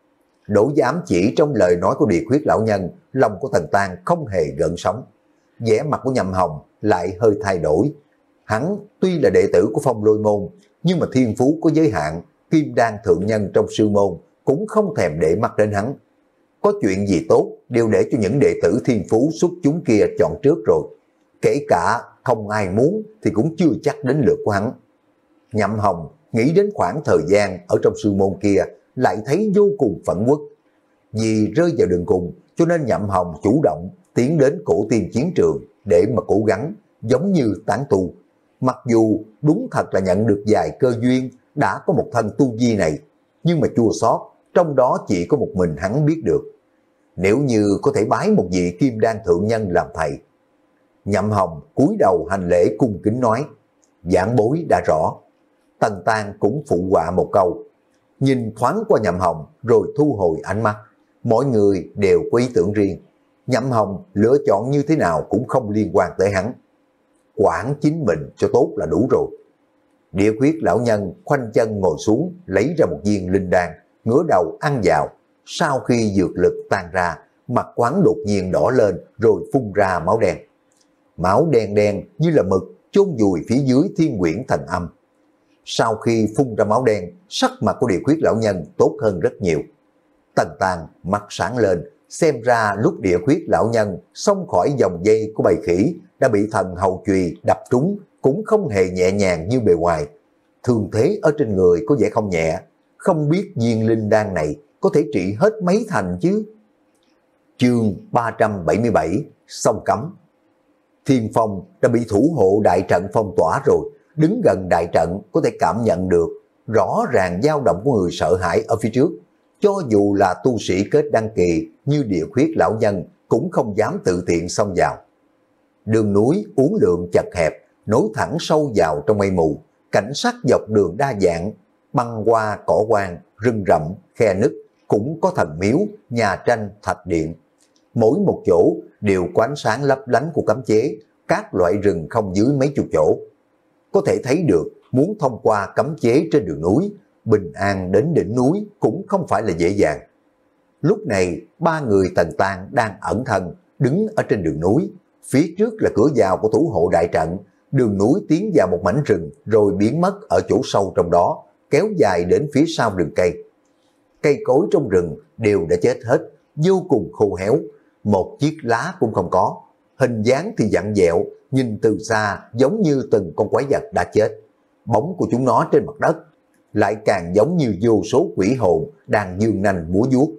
Đối với ám chỉ trong lời nói của Địa Quyết lão nhân, lòng của Tần Tang không hề gợn sóng. Vẻ mặt của Nhậm Hồng lại hơi thay đổi. Hắn tuy là đệ tử của Phong Lôi Môn, nhưng mà thiên phú có giới hạn, kim đan thượng nhân trong sư môn cũng không thèm để mắt đến hắn. Có chuyện gì tốt đều để cho những đệ tử thiên phú xuất chúng kia chọn trước rồi. Kể cả không ai muốn thì cũng chưa chắc đến lượt của hắn. Nhậm Hồng nghĩ đến khoảng thời gian ở trong sư môn kia lại thấy vô cùng phẫn uất. Vì rơi vào đường cùng cho nên Nhậm Hồng chủ động tiến đến cổ tiên chiến trường để mà cố gắng giống như tán tu. Mặc dù đúng thật là nhận được vài cơ duyên đã có một thân tu vi này, nhưng mà chua xót trong đó chỉ có một mình hắn biết được. Nếu như có thể bái một vị kim đan thượng nhân làm thầy. Nhậm Hồng cúi đầu hành lễ cung kính nói, giảng bối đã rõ. Tần Tang cũng phụ họa một câu, nhìn thoáng qua Nhậm Hồng rồi thu hồi ánh mắt. Mỗi người đều có ý tưởng riêng. Nhậm Hồng lựa chọn như thế nào cũng không liên quan tới hắn. Quản chính mình cho tốt là đủ rồi. Địa Khuyết lão nhân khoanh chân ngồi xuống, lấy ra một viên linh đan, ngửa đầu ăn vào. Sau khi dược lực tan ra, mặt quán đột nhiên đỏ lên rồi phun ra máu đen. Máu đen đen như là mực chôn vùi phía dưới Thiên Quyển Thần Âm. Sau khi phun ra máu đen, sắc mặt của Địa Khuyết lão nhân tốt hơn rất nhiều. Tần Tang mắt sáng lên, xem ra lúc Địa Khuyết lão nhân xông khỏi vòng dây của bầy khỉ đã bị thần hầu chùy đập trúng cũng không hề nhẹ nhàng như bề ngoài. Thương thế ở trên người có vẻ không nhẹ, không biết viên linh đan này có thể trị hết mấy thành chứ. Chương ba trăm bảy mươi bảy, Sông Cấm. Thiên Phong đã bị thủ hộ đại trận phong tỏa rồi, đứng gần đại trận có thể cảm nhận được rõ ràng dao động của người sợ hãi ở phía trước. Cho dù là tu sĩ kết đăng kỳ như Địa Khuyết lão nhân cũng không dám tự tiện xông vào. Đường núi uốn lượn chật hẹp, nối thẳng sâu vào trong mây mù, cảnh sắc dọc đường đa dạng, băng qua cỏ quang, rừng rậm, khe nứt, cũng có thần miếu, nhà tranh, thạch điện. Mỗi một chỗ đều có ánh sáng lấp lánh của cấm chế, các loại rừng không dưới mấy chục chỗ. Có thể thấy được muốn thông qua cấm chế trên đường núi, bình an đến đỉnh núi cũng không phải là dễ dàng. Lúc này ba người Tần Tang đang ẩn thân đứng ở trên đường núi, phía trước là cửa vào của thủ hộ đại trận. Đường núi tiến vào một mảnh rừng rồi biến mất ở chỗ sâu trong đó, kéo dài đến phía sau rừng cây. Cây cối trong rừng đều đã chết hết, vô cùng khô héo, một chiếc lá cũng không có. Hình dáng thì vặn vẹo, nhìn từ xa giống như từng con quái vật đã chết. Bóng của chúng nó trên mặt đất lại càng giống như vô số quỷ hồn đang dương nanh múa vuốt.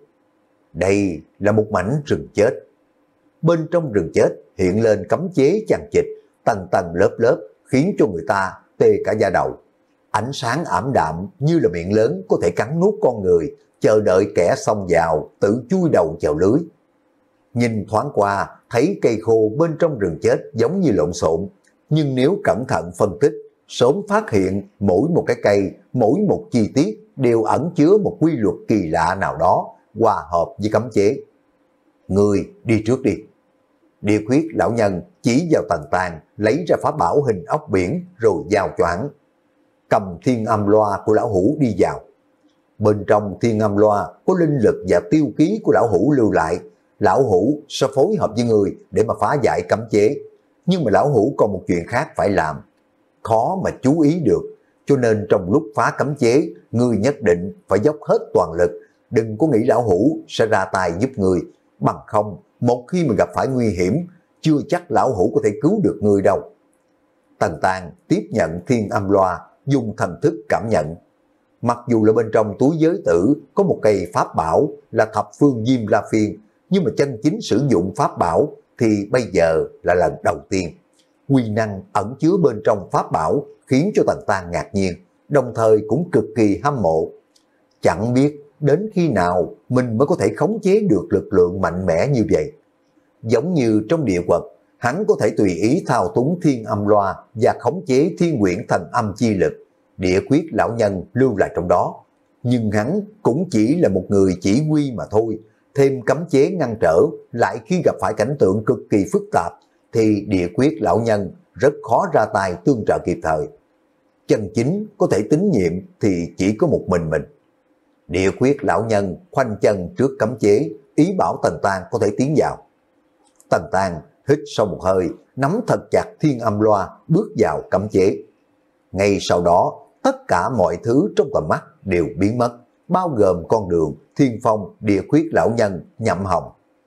Đây là một mảnh rừng chết. Bên trong rừng chết hiện lên cấm chế chằng chịt, tầng tầng lớp lớp, khiến cho người ta tê cả da đầu. Ánh sáng ảm đạm như là miệng lớn có thể cắn nuốt con người, chờ đợi kẻ xông vào tự chui đầu vào lưới. Nhìn thoáng qua thấy cây khô bên trong rừng chết giống như lộn xộn, nhưng nếu cẩn thận phân tích, sớm phát hiện mỗi một cái cây, mỗi một chi tiết đều ẩn chứa một quy luật kỳ lạ nào đó, hòa hợp với cấm chế. Người đi trước đi. Địa Khuyết lão nhân chỉ vào Tần Tang, lấy ra pháp bảo hình ốc biển rồi giao cho hắn. Cầm thiên âm loa của lão hủ đi vào. Bên trong thiên âm loa có linh lực và tiêu ký của lão hủ lưu lại. Lão hủ sẽ phối hợp với người để mà phá giải cấm chế. Nhưng mà lão hủ còn một chuyện khác phải làm, khó mà chú ý được, cho nên trong lúc phá cấm chế, người nhất định phải dốc hết toàn lực, đừng có nghĩ lão hủ sẽ ra tay giúp người, bằng không, một khi mà gặp phải nguy hiểm, chưa chắc lão hủ có thể cứu được người đâu. Tần Tang tiếp nhận thiên âm loa, dùng thần thức cảm nhận. Mặc dù là bên trong túi giới tử có một cây pháp bảo là thập phương Diêm La Phiên, nhưng mà chân chính sử dụng pháp bảo thì bây giờ là lần đầu tiên. Quy năng ẩn chứa bên trong pháp bảo khiến cho Tần Tang ngạc nhiên, đồng thời cũng cực kỳ hâm mộ. Chẳng biết đến khi nào mình mới có thể khống chế được lực lượng mạnh mẽ như vậy. Giống như trong địa quật, hắn có thể tùy ý thao túng thiên âm loa và khống chế thiên quyển thần âm chi lực. Địa Khuyết lão nhân lưu lại trong đó, nhưng hắn cũng chỉ là một người chỉ huy mà thôi. Thêm cấm chế ngăn trở, lại khi gặp phải cảnh tượng cực kỳ phức tạp, thì Địa Khuyết lão nhân rất khó ra tay tương trợ kịp thời. Chân chính có thể tín nhiệm thì chỉ có một mình mình. Địa Khuyết lão nhân khoanh chân trước cấm chế, ý bảo Tần Tang có thể tiến vào. Tần Tang hít sâu một hơi, nắm thật chặt thiên âm loa, bước vào cấm chế. Ngay sau đó, tất cả mọi thứ trong tầm mắt đều biến mất, bao gồm con đường, thiên phong, địa khuyết lão nhân, Nhậm Hồng.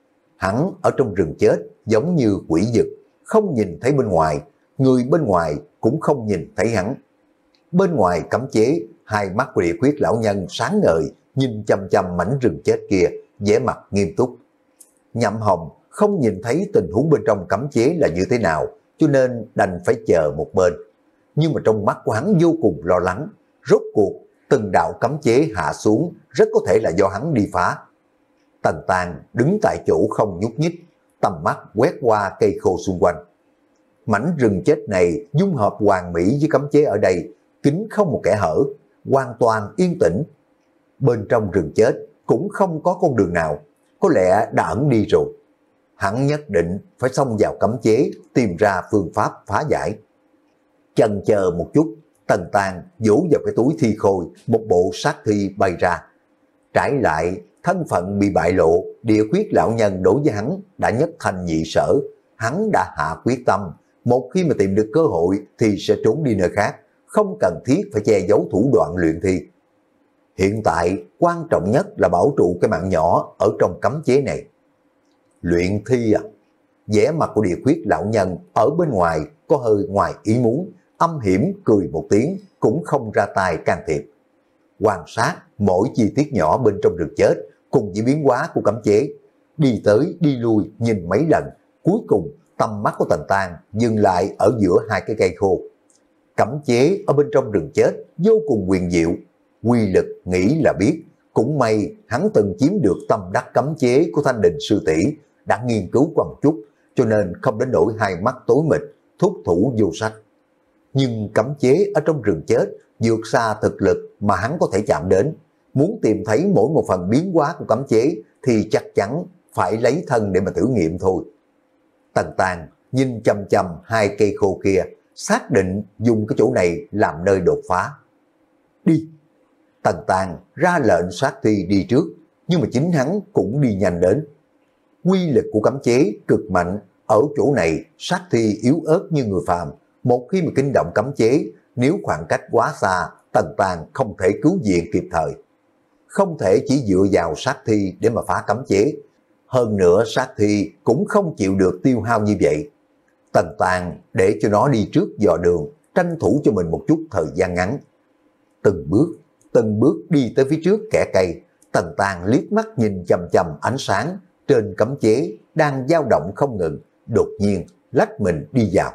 Hắn ở trong rừng chết giống như quỷ dực, không nhìn thấy bên ngoài, người bên ngoài cũng không nhìn thấy hắn. Bên ngoài cấm chế, hai mắt của địa khuyết lão nhân sáng ngời, nhìn chăm chăm mảnh rừng chết kia, vẻ mặt nghiêm túc. Nhậm Hồng không nhìn thấy tình huống bên trong cấm chế là như thế nào, cho nên đành phải chờ một bên. Nhưng mà trong mắt của hắn vô cùng lo lắng, rốt cuộc từng đạo cấm chế hạ xuống rất có thể là do hắn đi phá. Tần Tàng đứng tại chỗ không nhúc nhích, tầm mắt quét qua cây khô xung quanh. Mảnh rừng chết này dung hợp hoàn mỹ với cấm chế ở đây, kín không một kẽ hở, hoàn toàn yên tĩnh. Bên trong rừng chết cũng không có con đường nào, có lẽ đã ẩn đi rồi. Hắn nhất định phải xông vào cấm chế, tìm ra phương pháp phá giải. Chần chờ một chút, Tần Tàng vỗ vào cái túi thi khôi, một bộ sát thi bay ra. Trái lại, thân phận bị bại lộ, địa khuyết lão nhân đối với hắn đã nhất thành nhị sở. Hắn đã hạ quyết tâm, một khi mà tìm được cơ hội thì sẽ trốn đi nơi khác, không cần thiết phải che giấu thủ đoạn luyện thi. Hiện tại, quan trọng nhất là bảo trụ cái mạng nhỏ ở trong cấm chế này. Luyện thi à? Vẻ mặt của địa khuyết lão nhân ở bên ngoài có hơi ngoài ý muốn, âm hiểm cười một tiếng, cũng không ra tay can thiệp. Quan sát mỗi chi tiết nhỏ bên trong rừng chết cùng với biến hóa của cấm chế, đi tới đi lui nhìn mấy lần, cuối cùng tầm mắt của Tần Tàng dừng lại ở giữa hai cái cây khô. Cấm chế ở bên trong rừng chết vô cùng huyền diệu, quy lực nghĩ là biết, cũng may hắn từng chiếm được tâm đắc cấm chế của Thanh Đình sư tỷ, đã nghiên cứu qua một chút, cho nên không đến nỗi hai mắt tối mịt, thúc thủ vô sách. Nhưng cấm chế ở trong rừng chết vượt xa thực lực mà hắn có thể chạm đến. Muốn tìm thấy mỗi một phần biến hóa của cấm chế thì chắc chắn phải lấy thân để mà thử nghiệm thôi. Tần Tàng nhìn chăm chăm hai cây khô kia, xác định dùng cái chỗ này làm nơi đột phá. Đi! Tần Tàng ra lệnh sát thi đi trước, nhưng mà chính hắn cũng đi nhanh đến. Quy lực của cấm chế cực mạnh, ở chỗ này sát thi yếu ớt như người phàm. Một khi mà kinh động cấm chế, nếu khoảng cách quá xa, Tần Tàng không thể cứu viện kịp thời. Không thể chỉ dựa vào sát thi để mà phá cấm chế. Hơn nữa sát thi cũng không chịu được tiêu hao như vậy. Tần Tàng để cho nó đi trước dò đường, tranh thủ cho mình một chút thời gian ngắn. Từng bước, từng bước đi tới phía trước kẽ cây, Tần Tàng liếc mắt nhìn chằm chằm ánh sáng trên cấm chế đang dao động không ngừng, đột nhiên lách mình đi vào.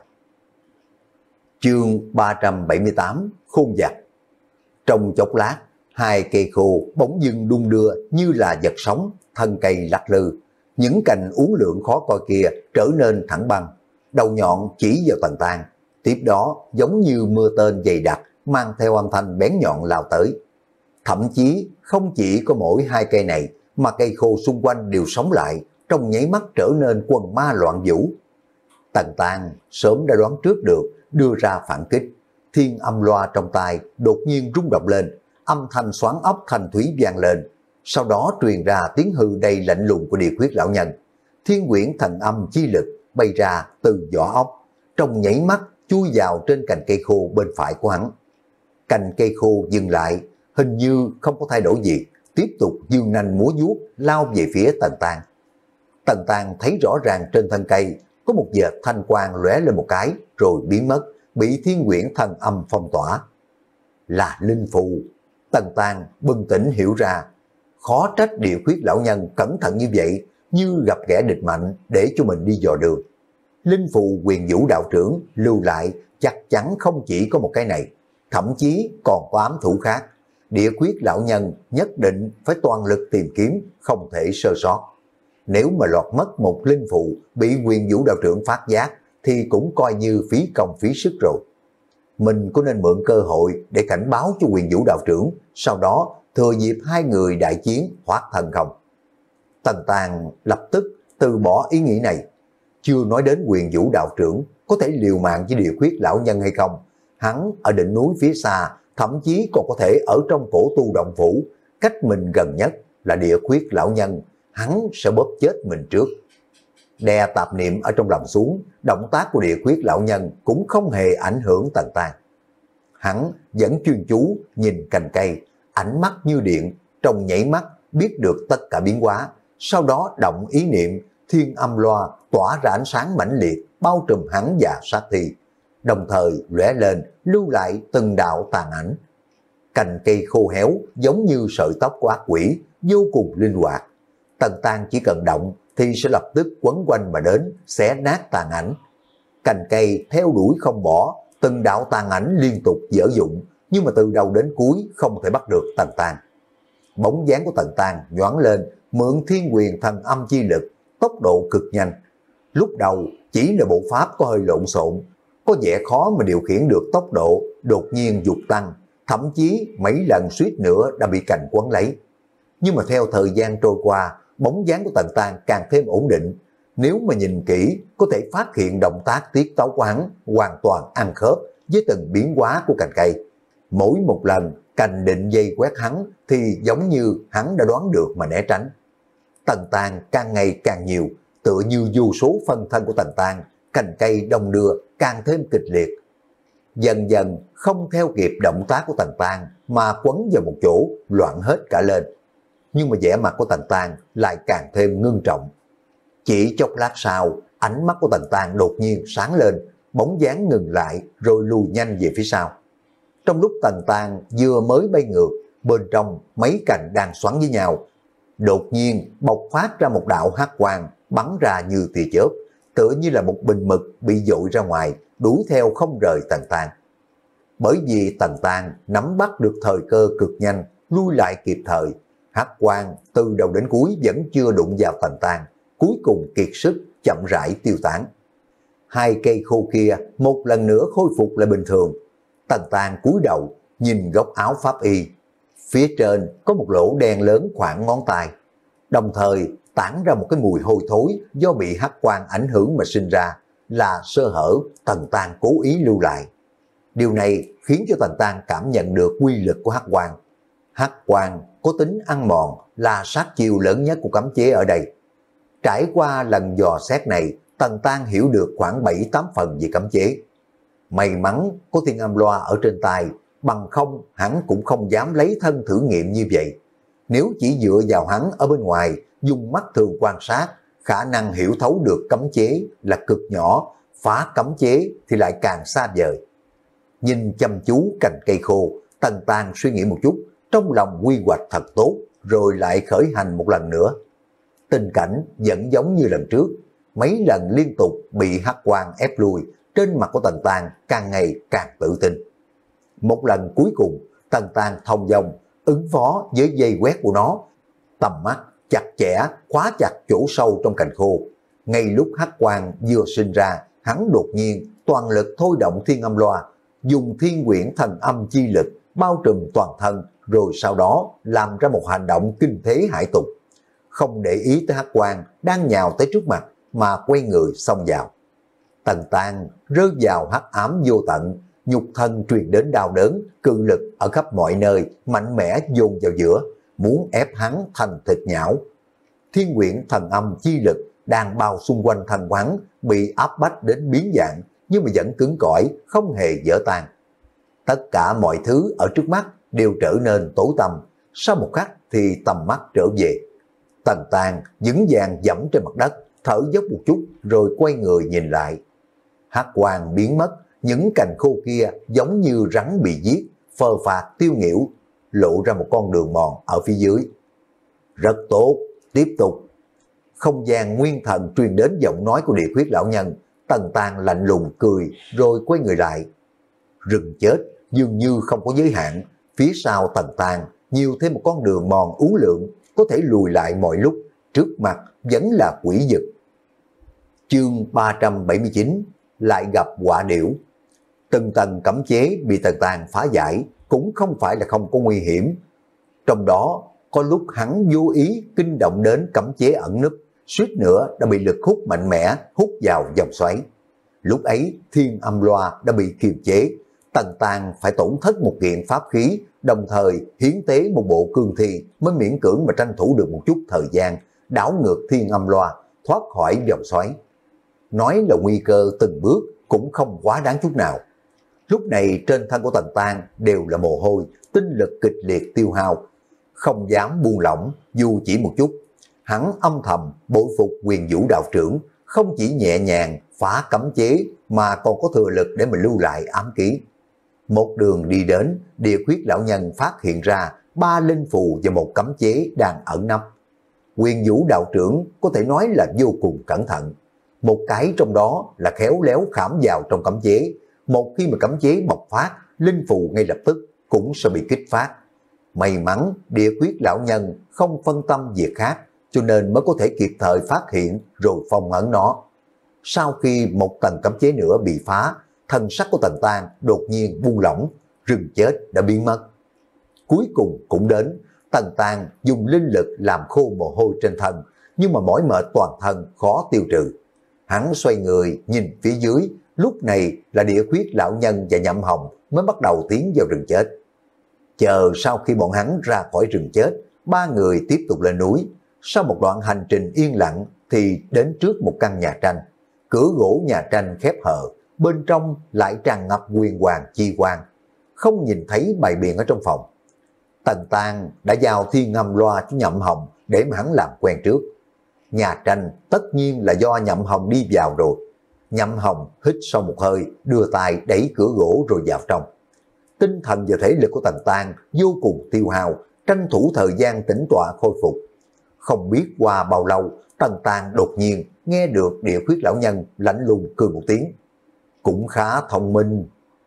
Chương ba trăm bảy mươi tám, Khôn Giặc. Trong chốc lát, hai cây khô bỗng dưng đung đưa như là vật sống, thân cây lắc lư. Những cành uốn lượn khó coi kia trở nên thẳng băng, đầu nhọn chỉ vào Tần Tàng. Tiếp đó giống như mưa tên dày đặc, mang theo âm thanh bén nhọn lao tới. Thậm chí không chỉ có mỗi hai cây này, mà cây khô xung quanh đều sống lại, trong nháy mắt trở nên quần ma loạn vũ. Tần Tàng sớm đã đoán trước được, đưa ra phản kích. Thiên âm loa trong tai đột nhiên rung động lên, âm thanh xoáng ốc thanh thúy vang lên. Sau đó truyền ra tiếng hư đầy lạnh lùng của địa khuyết lão nhân. Thiên quyển thần âm chi lực bay ra từ vỏ ốc, trong nhảy mắt chui vào trên cành cây khô bên phải của hắn. Cành cây khô dừng lại, hình như không có thay đổi gì, tiếp tục dương nanh múa vuốt lao về phía Tần Tàng. Tần Tàng thấy rõ ràng trên thân cây có một vệt thanh quang lóe lên một cái rồi biến mất, bị thiên quyển thần âm phong tỏa. Là linh phù. Tần Tàng bừng tỉnh hiểu ra, khó trách địa khuyết lão nhân cẩn thận như vậy, như gặp kẻ địch mạnh để cho mình đi dò đường. Linh phù quyền vũ đạo trưởng lưu lại chắc chắn không chỉ có một cái này, thậm chí còn có ám thủ khác. Địa khuyết lão nhân nhất định phải toàn lực tìm kiếm, không thể sơ sót. Nếu mà lọt mất một linh phù bị quyền vũ đạo trưởng phát giác thì cũng coi như phí công phí sức rồi. Mình có nên mượn cơ hội để cảnh báo cho quyền vũ đạo trưởng, sau đó thừa dịp hai người đại chiến thoát thân không? Tần Tàng lập tức từ bỏ ý nghĩ này. Chưa nói đến quyền vũ đạo trưởng có thể liều mạng với địa khuyết lão nhân hay không, hắn ở đỉnh núi phía xa, thậm chí còn có thể ở trong cổ tu động phủ, cách mình gần nhất là địa khuyết lão nhân, hắn sẽ bóp chết mình trước. đè tạp niệm ở trong lòng xuống, động tác của địa khuyết lão nhân cũng không hề ảnh hưởng Tần Tang. Hắn vẫn chuyên chú nhìn cành cây, ánh mắt như điện, trong nhảy mắt biết được tất cả biến hóa, sau đó động ý niệm, thiên âm loa tỏa ra ánh sáng mãnh liệt, bao trùm hắn và sát thi, đồng thời lóe lên, lưu lại từng đạo tàn ảnh. Cành cây khô héo giống như sợi tóc của ác quỷ, vô cùng linh hoạt. Tần Tang chỉ cần động thì sẽ lập tức quấn quanh mà đến, xé nát tàn ảnh. Cành cây theo đuổi không bỏ, từng đạo tàn ảnh liên tục dở dụng, nhưng mà từ đầu đến cuối không thể bắt được Tần Tang. Bóng dáng của Tần Tang nhoáng lên, mượn thiên quyền thần âm chi lực, tốc độ cực nhanh. Lúc đầu chỉ là bộ pháp có hơi lộn xộn, có vẻ khó mà điều khiển được tốc độ, đột nhiên dục tăng, thậm chí mấy lần suýt nữa đã bị cành quấn lấy. Nhưng mà theo thời gian trôi qua, bóng dáng của Tần Tang càng thêm ổn định. Nếu mà nhìn kỹ, có thể phát hiện động tác tiết tấu của hắn hoàn toàn ăn khớp với từng biến hóa của cành cây. Mỗi một lần cành định dây quét hắn thì giống như hắn đã đoán được mà né tránh. Tần Tang càng ngày càng nhiều, tựa như vô số phân thân của Tần Tang, cành cây đông đưa càng thêm kịch liệt. Dần dần không theo kịp động tác của Tần Tang mà quấn vào một chỗ, loạn hết cả lên. Nhưng mà vẻ mặt của Tần Tang lại càng thêm ngưng trọng. Chỉ chốc lát sau, ánh mắt của Tần Tang đột nhiên sáng lên, bóng dáng ngừng lại rồi lùi nhanh về phía sau. Trong lúc Tần Tang vừa mới bay ngược, bên trong mấy cành đang xoắn với nhau, đột nhiên bộc phát ra một đạo hắc quang bắn ra như tia chớp, tựa như là một bình mực bị dội ra ngoài, đuổi theo không rời Tần Tang. Bởi vì Tần Tang nắm bắt được thời cơ cực nhanh, lui lại kịp thời, hắc quang từ đầu đến cuối vẫn chưa đụng vào Tần Tang, cuối cùng kiệt sức chậm rãi tiêu tán. Hai cây khô kia một lần nữa khôi phục lại bình thường. Tần Tang cúi đầu nhìn góc áo pháp y, phía trên có một lỗ đen lớn khoảng ngón tay, đồng thời tản ra một cái mùi hôi thối do bị hắc quang ảnh hưởng mà sinh ra, là sơ hở Tần Tang cố ý lưu lại. Điều này khiến cho Tần Tang cảm nhận được quy lực của hắc quang. Hắc quang có tính ăn mòn, là sát chiêu lớn nhất của cấm chế ở đây. Trải qua lần dò xét này, Tần Tang hiểu được khoảng bảy tám phần về cấm chế. May mắn có thiên âm loa ở trên tay, bằng không hắn cũng không dám lấy thân thử nghiệm như vậy. Nếu chỉ dựa vào hắn ở bên ngoài, dùng mắt thường quan sát, khả năng hiểu thấu được cấm chế là cực nhỏ, phá cấm chế thì lại càng xa vời. Nhìn chăm chú cành cây khô, Tần Tang suy nghĩ một chút, trong lòng quy hoạch thật tốt, rồi lại khởi hành một lần nữa. Tình cảnh vẫn giống như lần trước, mấy lần liên tục bị hắc quang ép lui, trên mặt của Tần Tang càng ngày càng tự tin. Một lần cuối cùng, Tần Tang thông dong ứng phó với dây quét của nó, tầm mắt chặt chẽ khóa chặt chỗ sâu trong cành khô. Ngay lúc hắc quang vừa sinh ra, hắn đột nhiên toàn lực thôi động thiên âm loa, dùng thiên quyển thần âm chi lực bao trùm toàn thân, rồi sau đó làm ra một hành động kinh thế hải tục. Không để ý tới hắc quang đang nhào tới trước mặt mà quay người xông vào. Tần Tang rơi vào hắc ám vô tận, nhục thân truyền đến đau đớn, cự lực ở khắp mọi nơi mạnh mẽ dồn vào giữa, muốn ép hắn thành thịt nhão. Thiên quyển thần âm chi lực đang bao xung quanh thân quán bị áp bách đến biến dạng, nhưng mà vẫn cứng cỏi, không hề vỡ tan. Tất cả mọi thứ ở trước mắt đều trở nên tối tăm, sau một khắc thì tầm mắt trở về. Tần Tang vững vàng dẫm trên mặt đất, thở dốc một chút rồi quay người nhìn lại. Hắc quang biến mất, những cành khô kia giống như rắn bị giết, phờ phạc tiêu nghỉu, lộ ra một con đường mòn ở phía dưới. Rất tốt, tiếp tục. Không gian nguyên thần truyền đến giọng nói của địa khuyết lão nhân. Tần Tang lạnh lùng cười rồi quay người lại. Rừng chết dường như không có giới hạn, phía sau Tần Tang nhiều thêm một con đường mòn uốn lượn, có thể lùi lại mọi lúc, trước mặt vẫn là quỷ vực. Chương ba trăm bảy mươi chín, lại gặp quả điểu. Từng tầng cấm chế bị Tần Tang phá giải cũng không phải là không có nguy hiểm. Trong đó có lúc hắn vô ý kinh động đến cấm chế ẩn núp, suýt nữa đã bị lực hút mạnh mẽ hút vào vòng xoáy. Lúc ấy thiên âm loa đã bị kiềm chế, Tần Tang phải tổn thất một kiện pháp khí, đồng thời hiến tế một bộ cương thi mới miễn cưỡng mà tranh thủ được một chút thời gian, đảo ngược thiên âm loa, thoát khỏi vòng xoáy. Nói là nguy cơ từng bước cũng không quá đáng chút nào. Lúc này trên thân của Tần Tang đều là mồ hôi, tinh lực kịch liệt tiêu hao, không dám buông lỏng dù chỉ một chút. Hắn âm thầm bội phục Huyền Vũ đạo trưởng, không chỉ nhẹ nhàng phá cấm chế mà còn có thừa lực để mình lưu lại ám ký. Một đường đi đến, Địa Khuyết lão nhân phát hiện ra ba linh phù và một cấm chế đang ẩn nấp. Huyền Vũ đạo trưởng có thể nói là vô cùng cẩn thận. Một cái trong đó là khéo léo khảm vào trong cấm chế. Một khi mà cấm chế bộc phát, linh phù ngay lập tức cũng sẽ bị kích phát. May mắn Địa Khuyết lão nhân không phân tâm việc khác, cho nên mới có thể kịp thời phát hiện rồi phong ấn nó. Sau khi một tầng cấm chế nữa bị phá, thân sắc của Tần Tang đột nhiên buông lỏng, rừng chết đã biến mất. Cuối cùng cũng đến, Tần Tang dùng linh lực làm khô mồ hôi trên thân, nhưng mà mỏi mệt toàn thân khó tiêu trừ. Hắn xoay người nhìn phía dưới, lúc này là Địa Khuyết lão nhân và Nhậm Hồng mới bắt đầu tiến vào rừng chết. Chờ sau khi bọn hắn ra khỏi rừng chết, ba người tiếp tục lên núi. Sau một đoạn hành trình yên lặng thì đến trước một căn nhà tranh. Cửa gỗ nhà tranh khép hờ, bên trong lại tràn ngập huyền hoàng chi quang, không nhìn thấy bày biện ở trong phòng. Tần Tang đã giao thiên ngâm loa cho Nhậm Hồng để mà hắn làm quen trước. Nhà tranh tất nhiên là do Nhậm Hồng đi vào rồi. Nhậm Hồng hít sâu một hơi, đưa tay đẩy cửa gỗ rồi vào trong. Tinh thần và thể lực của Tần Tang vô cùng tiêu hao, tranh thủ thời gian tĩnh tọa khôi phục. Không biết qua bao lâu, Tần Tang đột nhiên nghe được Địa Khuyết lão nhân lạnh lùng cười một tiếng. Cũng khá thông minh.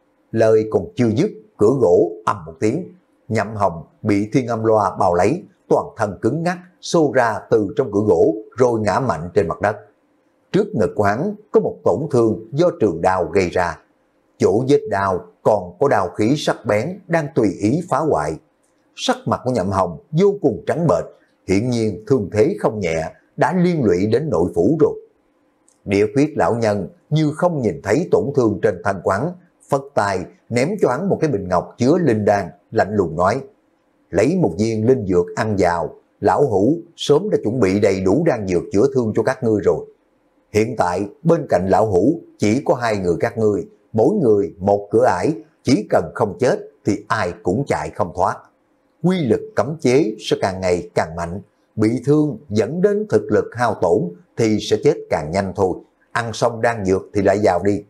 Lời còn chưa dứt, cửa gỗ ầm một tiếng. Nhậm Hồng bị thiên âm loa bao lấy, toàn thân cứng ngắc, xô ra từ trong cửa gỗ rồi ngã mạnh trên mặt đất. Trước ngực của hắn có một tổn thương do trường đao gây ra. Chỗ vết đao còn có đao khí sắc bén đang tùy ý phá hoại. Sắc mặt của Nhậm Hồng vô cùng trắng bệch, hiển nhiên thương thế không nhẹ, đã liên lụy đến nội phủ rồi. Địa Khuyết lão nhân như không nhìn thấy tổn thương trên thân quán, phất tay ném cho hắn một cái bình ngọc chứa linh đan, lạnh lùng nói: lấy một viên linh dược ăn vào, lão hữu sớm đã chuẩn bị đầy đủ đan dược chữa thương cho các ngươi rồi. Hiện tại bên cạnh lão hữu chỉ có hai người các ngươi, mỗi người một cửa ải, chỉ cần không chết thì ai cũng chạy không thoát. Quy lực cấm chế sẽ càng ngày càng mạnh, bị thương dẫn đến thực lực hao tổn thì sẽ chết càng nhanh thôi. Ăn xong đan dược thì lại vào đi.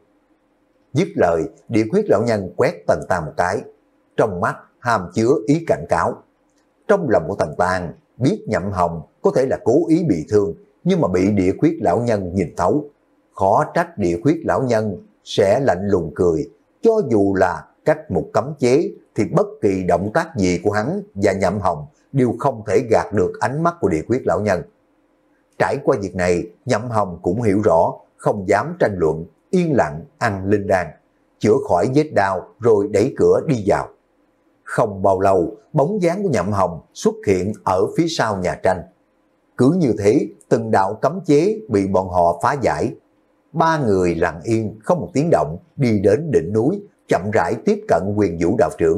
Dứt lời, Địa Khuyết lão nhân quét Tần Tang một cái, trong mắt hàm chứa ý cảnh cáo. Trong lòng của Tần Tang biết Nhậm Hồng có thể là cố ý bị thương, nhưng mà bị Địa Khuyết lão nhân nhìn thấu. Khó trách Địa Khuyết lão nhân sẽ lạnh lùng cười. Cho dù là cách một cấm chế thì bất kỳ động tác gì của hắn và Nhậm Hồng đều không thể gạt được ánh mắt của Địa Khuyết lão nhân. Trải qua việc này, Nhậm Hồng cũng hiểu rõ, không dám tranh luận, yên lặng ăn linh đan, chữa khỏi vết đau rồi đẩy cửa đi vào. Không bao lâu, bóng dáng của Nhậm Hồng xuất hiện ở phía sau nhà tranh. Cứ như thế, từng đạo cấm chế bị bọn họ phá giải. Ba người lặng yên, không một tiếng động, đi đến đỉnh núi, chậm rãi tiếp cận Huyền Vũ đạo trưởng.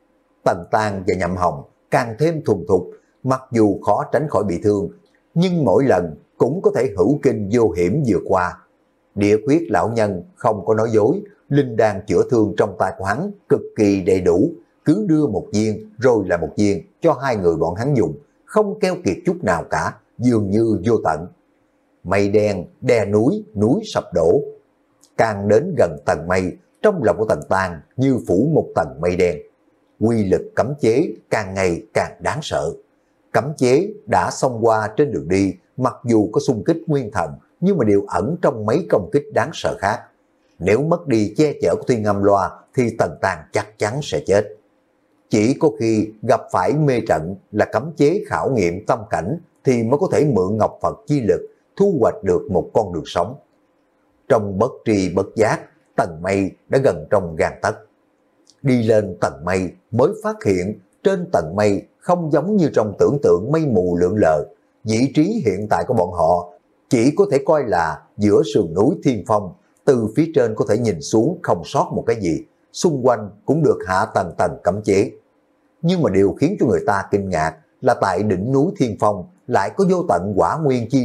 Tần Tang và Nhậm Hồng càng thêm thuần thục, mặc dù khó tránh khỏi bị thương, nhưng mỗi lần cũng có thể hữu kinh vô hiểm vượt qua. Địa Khuyết lão nhân không có nói dối, linh đan chữa thương trong tay của hắn cực kỳ đầy đủ, cứ đưa một viên rồi là một viên cho hai người bọn hắn dùng, không keo kiệt chút nào cả, dường như vô tận. Mây đen đè núi, núi sập đổ. Càng đến gần tầng mây, trong lòng của Tần Tang như phủ một tầng mây đen. Quy lực cấm chế càng ngày càng đáng sợ. Cấm chế đã xông qua trên đường đi, mặc dù có xung kích nguyên thần, nhưng mà đều ẩn trong mấy công kích đáng sợ khác. Nếu mất đi che chở của thiên âm loa thì Tần Tang chắc chắn sẽ chết. Chỉ có khi gặp phải mê trận là cấm chế khảo nghiệm tâm cảnh thì mới có thể mượn Ngọc Phật chi lực thu hoạch được một con đường sống. Trong bất tri bất giác, tầng mây đã gần trong gang tấc. Đi lên tầng mây mới phát hiện trên tầng mây không giống như trong tưởng tượng mây mù lượn lờ. Vị trí hiện tại của bọn họ chỉ có thể coi là giữa sườn núi Thiên Phong, từ phía trên có thể nhìn xuống không sót một cái gì, xung quanh cũng được hạ tầng tầng cấm chế. Nhưng mà điều khiến cho người ta kinh ngạc là tại đỉnh núi Thiên Phong lại có vô tận hỏa nguyên chi lực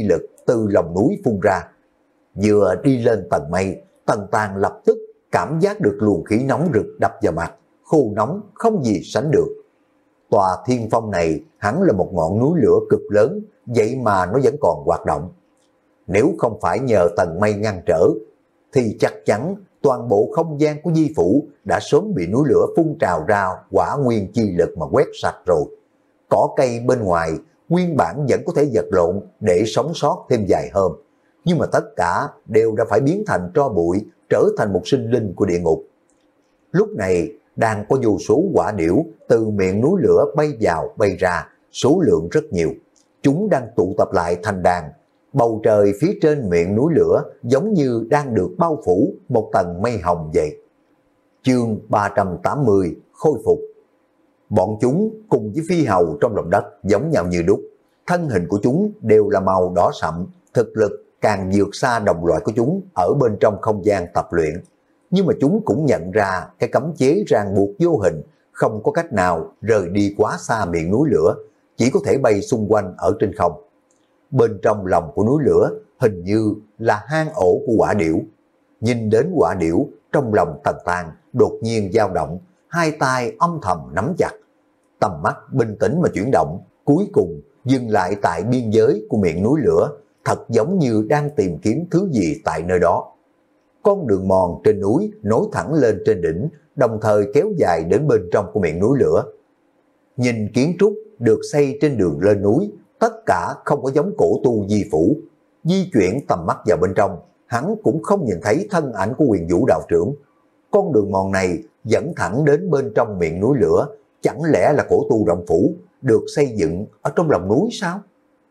từ lòng núi phun ra. Vừa đi lên tầng mây, Tần Tàn lập tức cảm giác được luồng khí nóng rực đập vào mặt, khô nóng không gì sánh được. Tòa thiên phong này hẳn là một ngọn núi lửa cực lớn, vậy mà nó vẫn còn hoạt động. Nếu không phải nhờ tầng mây ngăn trở, thì chắc chắn toàn bộ không gian của Di Phủ đã sớm bị núi lửa phun trào ra hỏa nguyên chi lực mà quét sạch rồi. Cỏ cây bên ngoài nguyên bản vẫn có thể vật lộn để sống sót thêm vài hôm, nhưng mà tất cả đều đã phải biến thành tro bụi, trở thành một sinh linh của địa ngục. Lúc này đang có vô số quả điểu từ miệng núi lửa bay vào bay ra, số lượng rất nhiều. Chúng đang tụ tập lại thành đàn. Bầu trời phía trên miệng núi lửa giống như đang được bao phủ một tầng mây hồng vậy. Chương ba trăm tám mươi khôi phục. Bọn chúng cùng với phi hầu trong lòng đất giống nhau như đúc. Thân hình của chúng đều là màu đỏ sậm, thực lực càng vượt xa đồng loại của chúng ở bên trong không gian tập luyện. Nhưng mà chúng cũng nhận ra cái cấm chế ràng buộc vô hình, không có cách nào rời đi quá xa miệng núi lửa, chỉ có thể bay xung quanh ở trên không. Bên trong lòng của núi lửa hình như là hang ổ của quả điểu. Nhìn đến quả điểu, trong lòng Tần Tàn đột nhiên dao động, hai tay âm thầm nắm chặt. Tầm mắt bình tĩnh mà chuyển động, cuối cùng dừng lại tại biên giới của miệng núi lửa, thật giống như đang tìm kiếm thứ gì tại nơi đó. Con đường mòn trên núi nối thẳng lên trên đỉnh, đồng thời kéo dài đến bên trong của miệng núi lửa. Nhìn kiến trúc được xây trên đường lên núi, tất cả không có giống cổ tu Di Phủ. Di chuyển tầm mắt vào bên trong, hắn cũng không nhìn thấy thân ảnh của Huyền Vũ đạo trưởng. Con đường mòn này dẫn thẳng đến bên trong miệng núi lửa, chẳng lẽ là cổ tu động phủ được xây dựng ở trong lòng núi sao?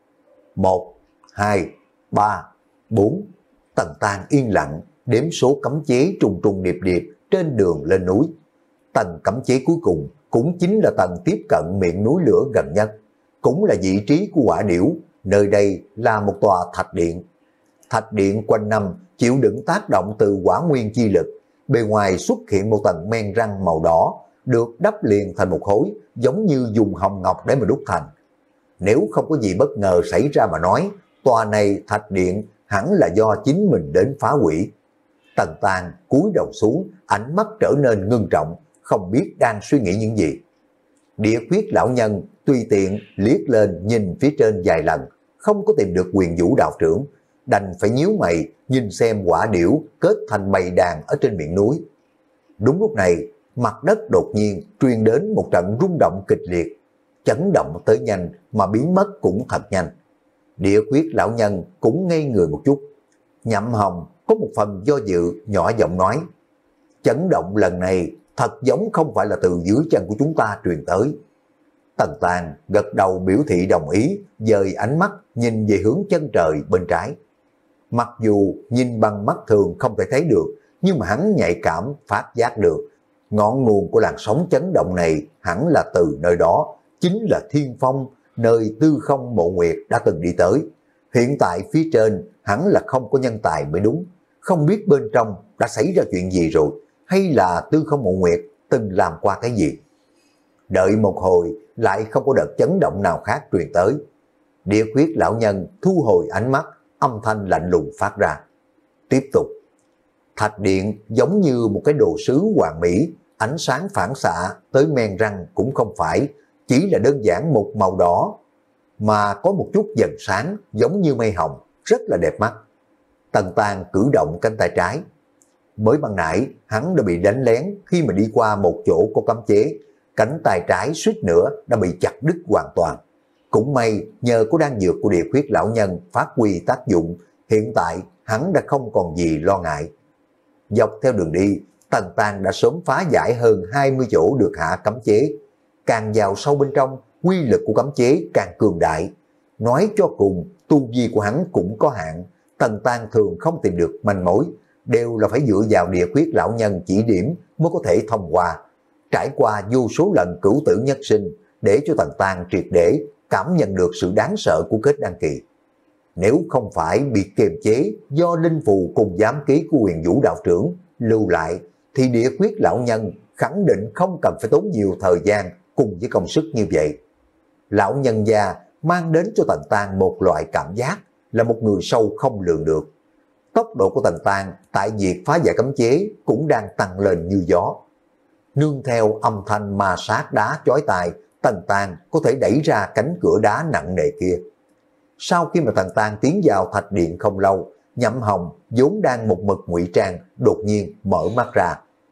Một, hai, ba, bốn. Tần Tàn yên lặng đếm số cấm chế trùng trùng điệp điệp trên đường lên núi. Tầng cấm chế cuối cùng cũng chính là tầng tiếp cận miệng núi lửa gần nhất, cũng là vị trí của quả điểu. Nơi đây là một tòa thạch điện. Thạch điện quanh năm chịu đựng tác động từ hỏa nguyên chi lực, bề ngoài xuất hiện một tầng men răng màu đỏ, được đắp liền thành một khối, giống như dùng hồng ngọc để mà đúc thành. Nếu không có gì bất ngờ xảy ra mà nói, tòa này thạch điện hẳn là do chính mình đến phá hủy. Tần Tàn cúi đầu xuống, ánh mắt trở nên ngưng trọng, không biết đang suy nghĩ những gì. Địa Khuyết lão nhân tùy tiện liếc lên nhìn phía trên vài lần, không có tìm được Huyền Vũ đạo trưởng, đành phải nhíu mày nhìn xem quả điểu kết thành bầy đàn ở trên miệng núi. Đúng lúc này, mặt đất đột nhiên truyền đến một trận rung động kịch liệt, chấn động tới nhanh mà biến mất cũng thật nhanh. Địa Khuyết lão nhân cũng ngây người một chút. Nhậm Hồng có một phần do dự, nhỏ giọng nói: chấn động lần này thật giống không phải là từ dưới chân của chúng ta truyền tới. Tần Tàn gật đầu biểu thị đồng ý, dời ánh mắt nhìn về hướng chân trời bên trái. Mặc dù nhìn bằng mắt thường không thể thấy được, nhưng mà hắn nhạy cảm phát giác được ngọn nguồn của làn sóng chấn động này hẳn là từ nơi đó, chính là Thiên Phong, nơi Tư Không Mộ Nguyệt đã từng đi tới. Hiện tại phía trên hẳn là không có nhân tài mới đúng, không biết bên trong đã xảy ra chuyện gì rồi, hay là Tư Không Mộ Nguyệt từng làm qua cái gì. Đợi một hồi lại không có đợt chấn động nào khác truyền tới. Địa Khuyết lão nhân thu hồi ánh mắt, âm thanh lạnh lùng phát ra. Tiếp tục. Thạch điện giống như một cái đồ sứ hoàn mỹ, ánh sáng phản xạ tới men răng cũng không phải, chỉ là đơn giản một màu đỏ, mà có một chút dần sáng giống như mây hồng, rất là đẹp mắt. Tần Tàn cử động cánh tay trái. Mới ban nãy hắn đã bị đánh lén khi mà đi qua một chỗ có cấm chế, cánh tay trái suýt nữa đã bị chặt đứt hoàn toàn. Cũng may nhờ có đan dược của Địa Khuyết lão nhân phát huy tác dụng, hiện tại hắn đã không còn gì lo ngại. Dọc theo đường đi, Tần Tàn đã sớm phá giải hơn hai mươi chỗ được hạ cấm chế. Càng vào sâu bên trong, quy lực của cấm chế càng cường đại. Nói cho cùng, tu vi của hắn cũng có hạn, Tần Tàn thường không tìm được manh mối, đều là phải dựa vào Địa Khuyết lão nhân chỉ điểm mới có thể thông qua. Trải qua vô số lần cửu tử nhất sinh, để cho Tần Tàn triệt để cảm nhận được sự đáng sợ của kết đăng kỳ. Nếu không phải bị kiềm chế do linh phù cùng giám ký của Huyền Vũ đạo trưởng lưu lại, thì Địa Khuyết lão nhân khẳng định không cần phải tốn nhiều thời gian cùng với công sức như vậy. Lão nhân gia mang đến cho Tần Tàn một loại cảm giác, là một người sâu không lường được. Tốc độ của Tần Tang tại việc phá giải cấm chế cũng đang tăng lên như gió. Nương theo âm thanh ma sát đá chói tai, Tần Tang có thể đẩy ra cánh cửa đá nặng nề kia. Sau khi mà Tần Tang tiến vào thạch điện không lâu, Nhậm Hồng vốn đang một mực ngụy trang đột nhiên mở mắt ra,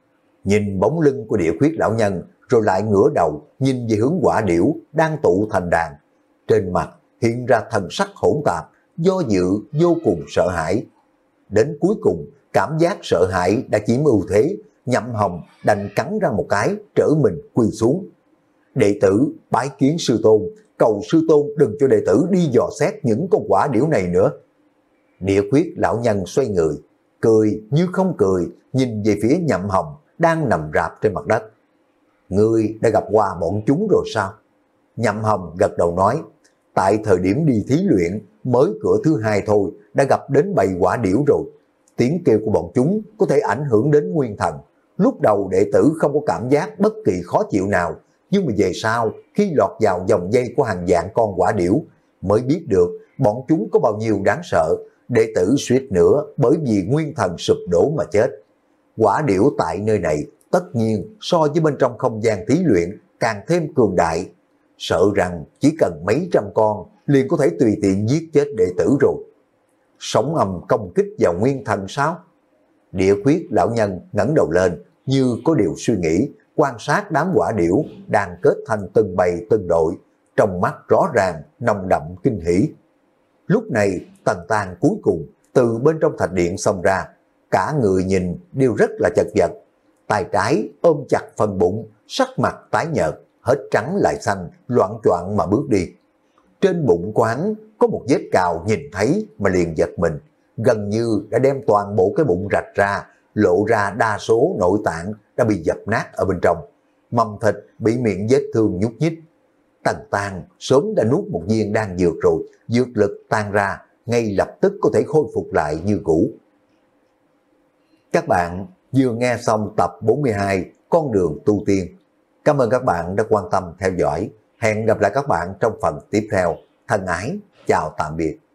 nhìn bóng lưng của Địa Khuyết lão nhân, rồi lại ngửa đầu nhìn về hướng quả điểu đang tụ thành đàn. Trên mặt hiện ra thần sắc hỗn tạp, do dự, vô cùng sợ hãi. Đến cuối cùng, cảm giác sợ hãi đã chiếm ưu thế, Nhậm Hồng đành cắn ra một cái, trở mình quỳ xuống. Đệ tử bái kiến sư tôn, cầu sư tôn đừng cho đệ tử đi dò xét những con quả điểu này nữa. Địa Khuyết lão nhân xoay người, cười như không cười, nhìn về phía Nhậm Hồng đang nằm rạp trên mặt đất. Ngươi đã gặp qua bọn chúng rồi sao? Nhậm Hồng gật đầu nói, tại thời điểm đi thí luyện, mới cửa thứ hai thôi, đã gặp đến bầy quả điểu rồi. Tiếng kêu của bọn chúng có thể ảnh hưởng đến nguyên thần. Lúc đầu đệ tử không có cảm giác bất kỳ khó chịu nào, nhưng mà về sau, khi lọt vào vòng dây của hàng vạn con quả điểu, mới biết được bọn chúng có bao nhiêu đáng sợ. Đệ tử suýt nữa bởi vì nguyên thần sụp đổ mà chết. Quả điểu tại nơi này tất nhiên so với bên trong không gian thí luyện càng thêm cường đại. Sợ rằng chỉ cần mấy trăm con liền có thể tùy tiện giết chết đệ tử rồi. Sóng âm công kích vào nguyên thần sao? Địa Khuyết lão nhân ngẩng đầu lên như có điều suy nghĩ, quan sát đám quả điểu đang kết thành từng bầy từng đội, trong mắt rõ ràng nồng đậm kinh hỉ. Lúc này Tần Tang cuối cùng từ bên trong thạch điện xông ra, cả người nhìn đều rất là chật vật, tay trái ôm chặt phần bụng, sắc mặt tái nhợt, hết trắng lại xanh, loạng choạng mà bước đi. Trên bụng của hắn có một vết cào nhìn thấy mà liền giật mình, gần như đã đem toàn bộ cái bụng rạch ra, lộ ra đa số nội tạng đã bị dập nát ở bên trong, mầm thịt bị miệng vết thương nhúc nhích. Tần Tang sớm đã nuốt một viên đan dược rồi, dược lực tan ra, ngay lập tức có thể khôi phục lại như cũ. Các bạn vừa nghe xong tập bốn mươi hai Con đường tu tiên. Cảm ơn các bạn đã quan tâm theo dõi. Hẹn gặp lại các bạn trong phần tiếp theo. Thân ái, chào tạm biệt.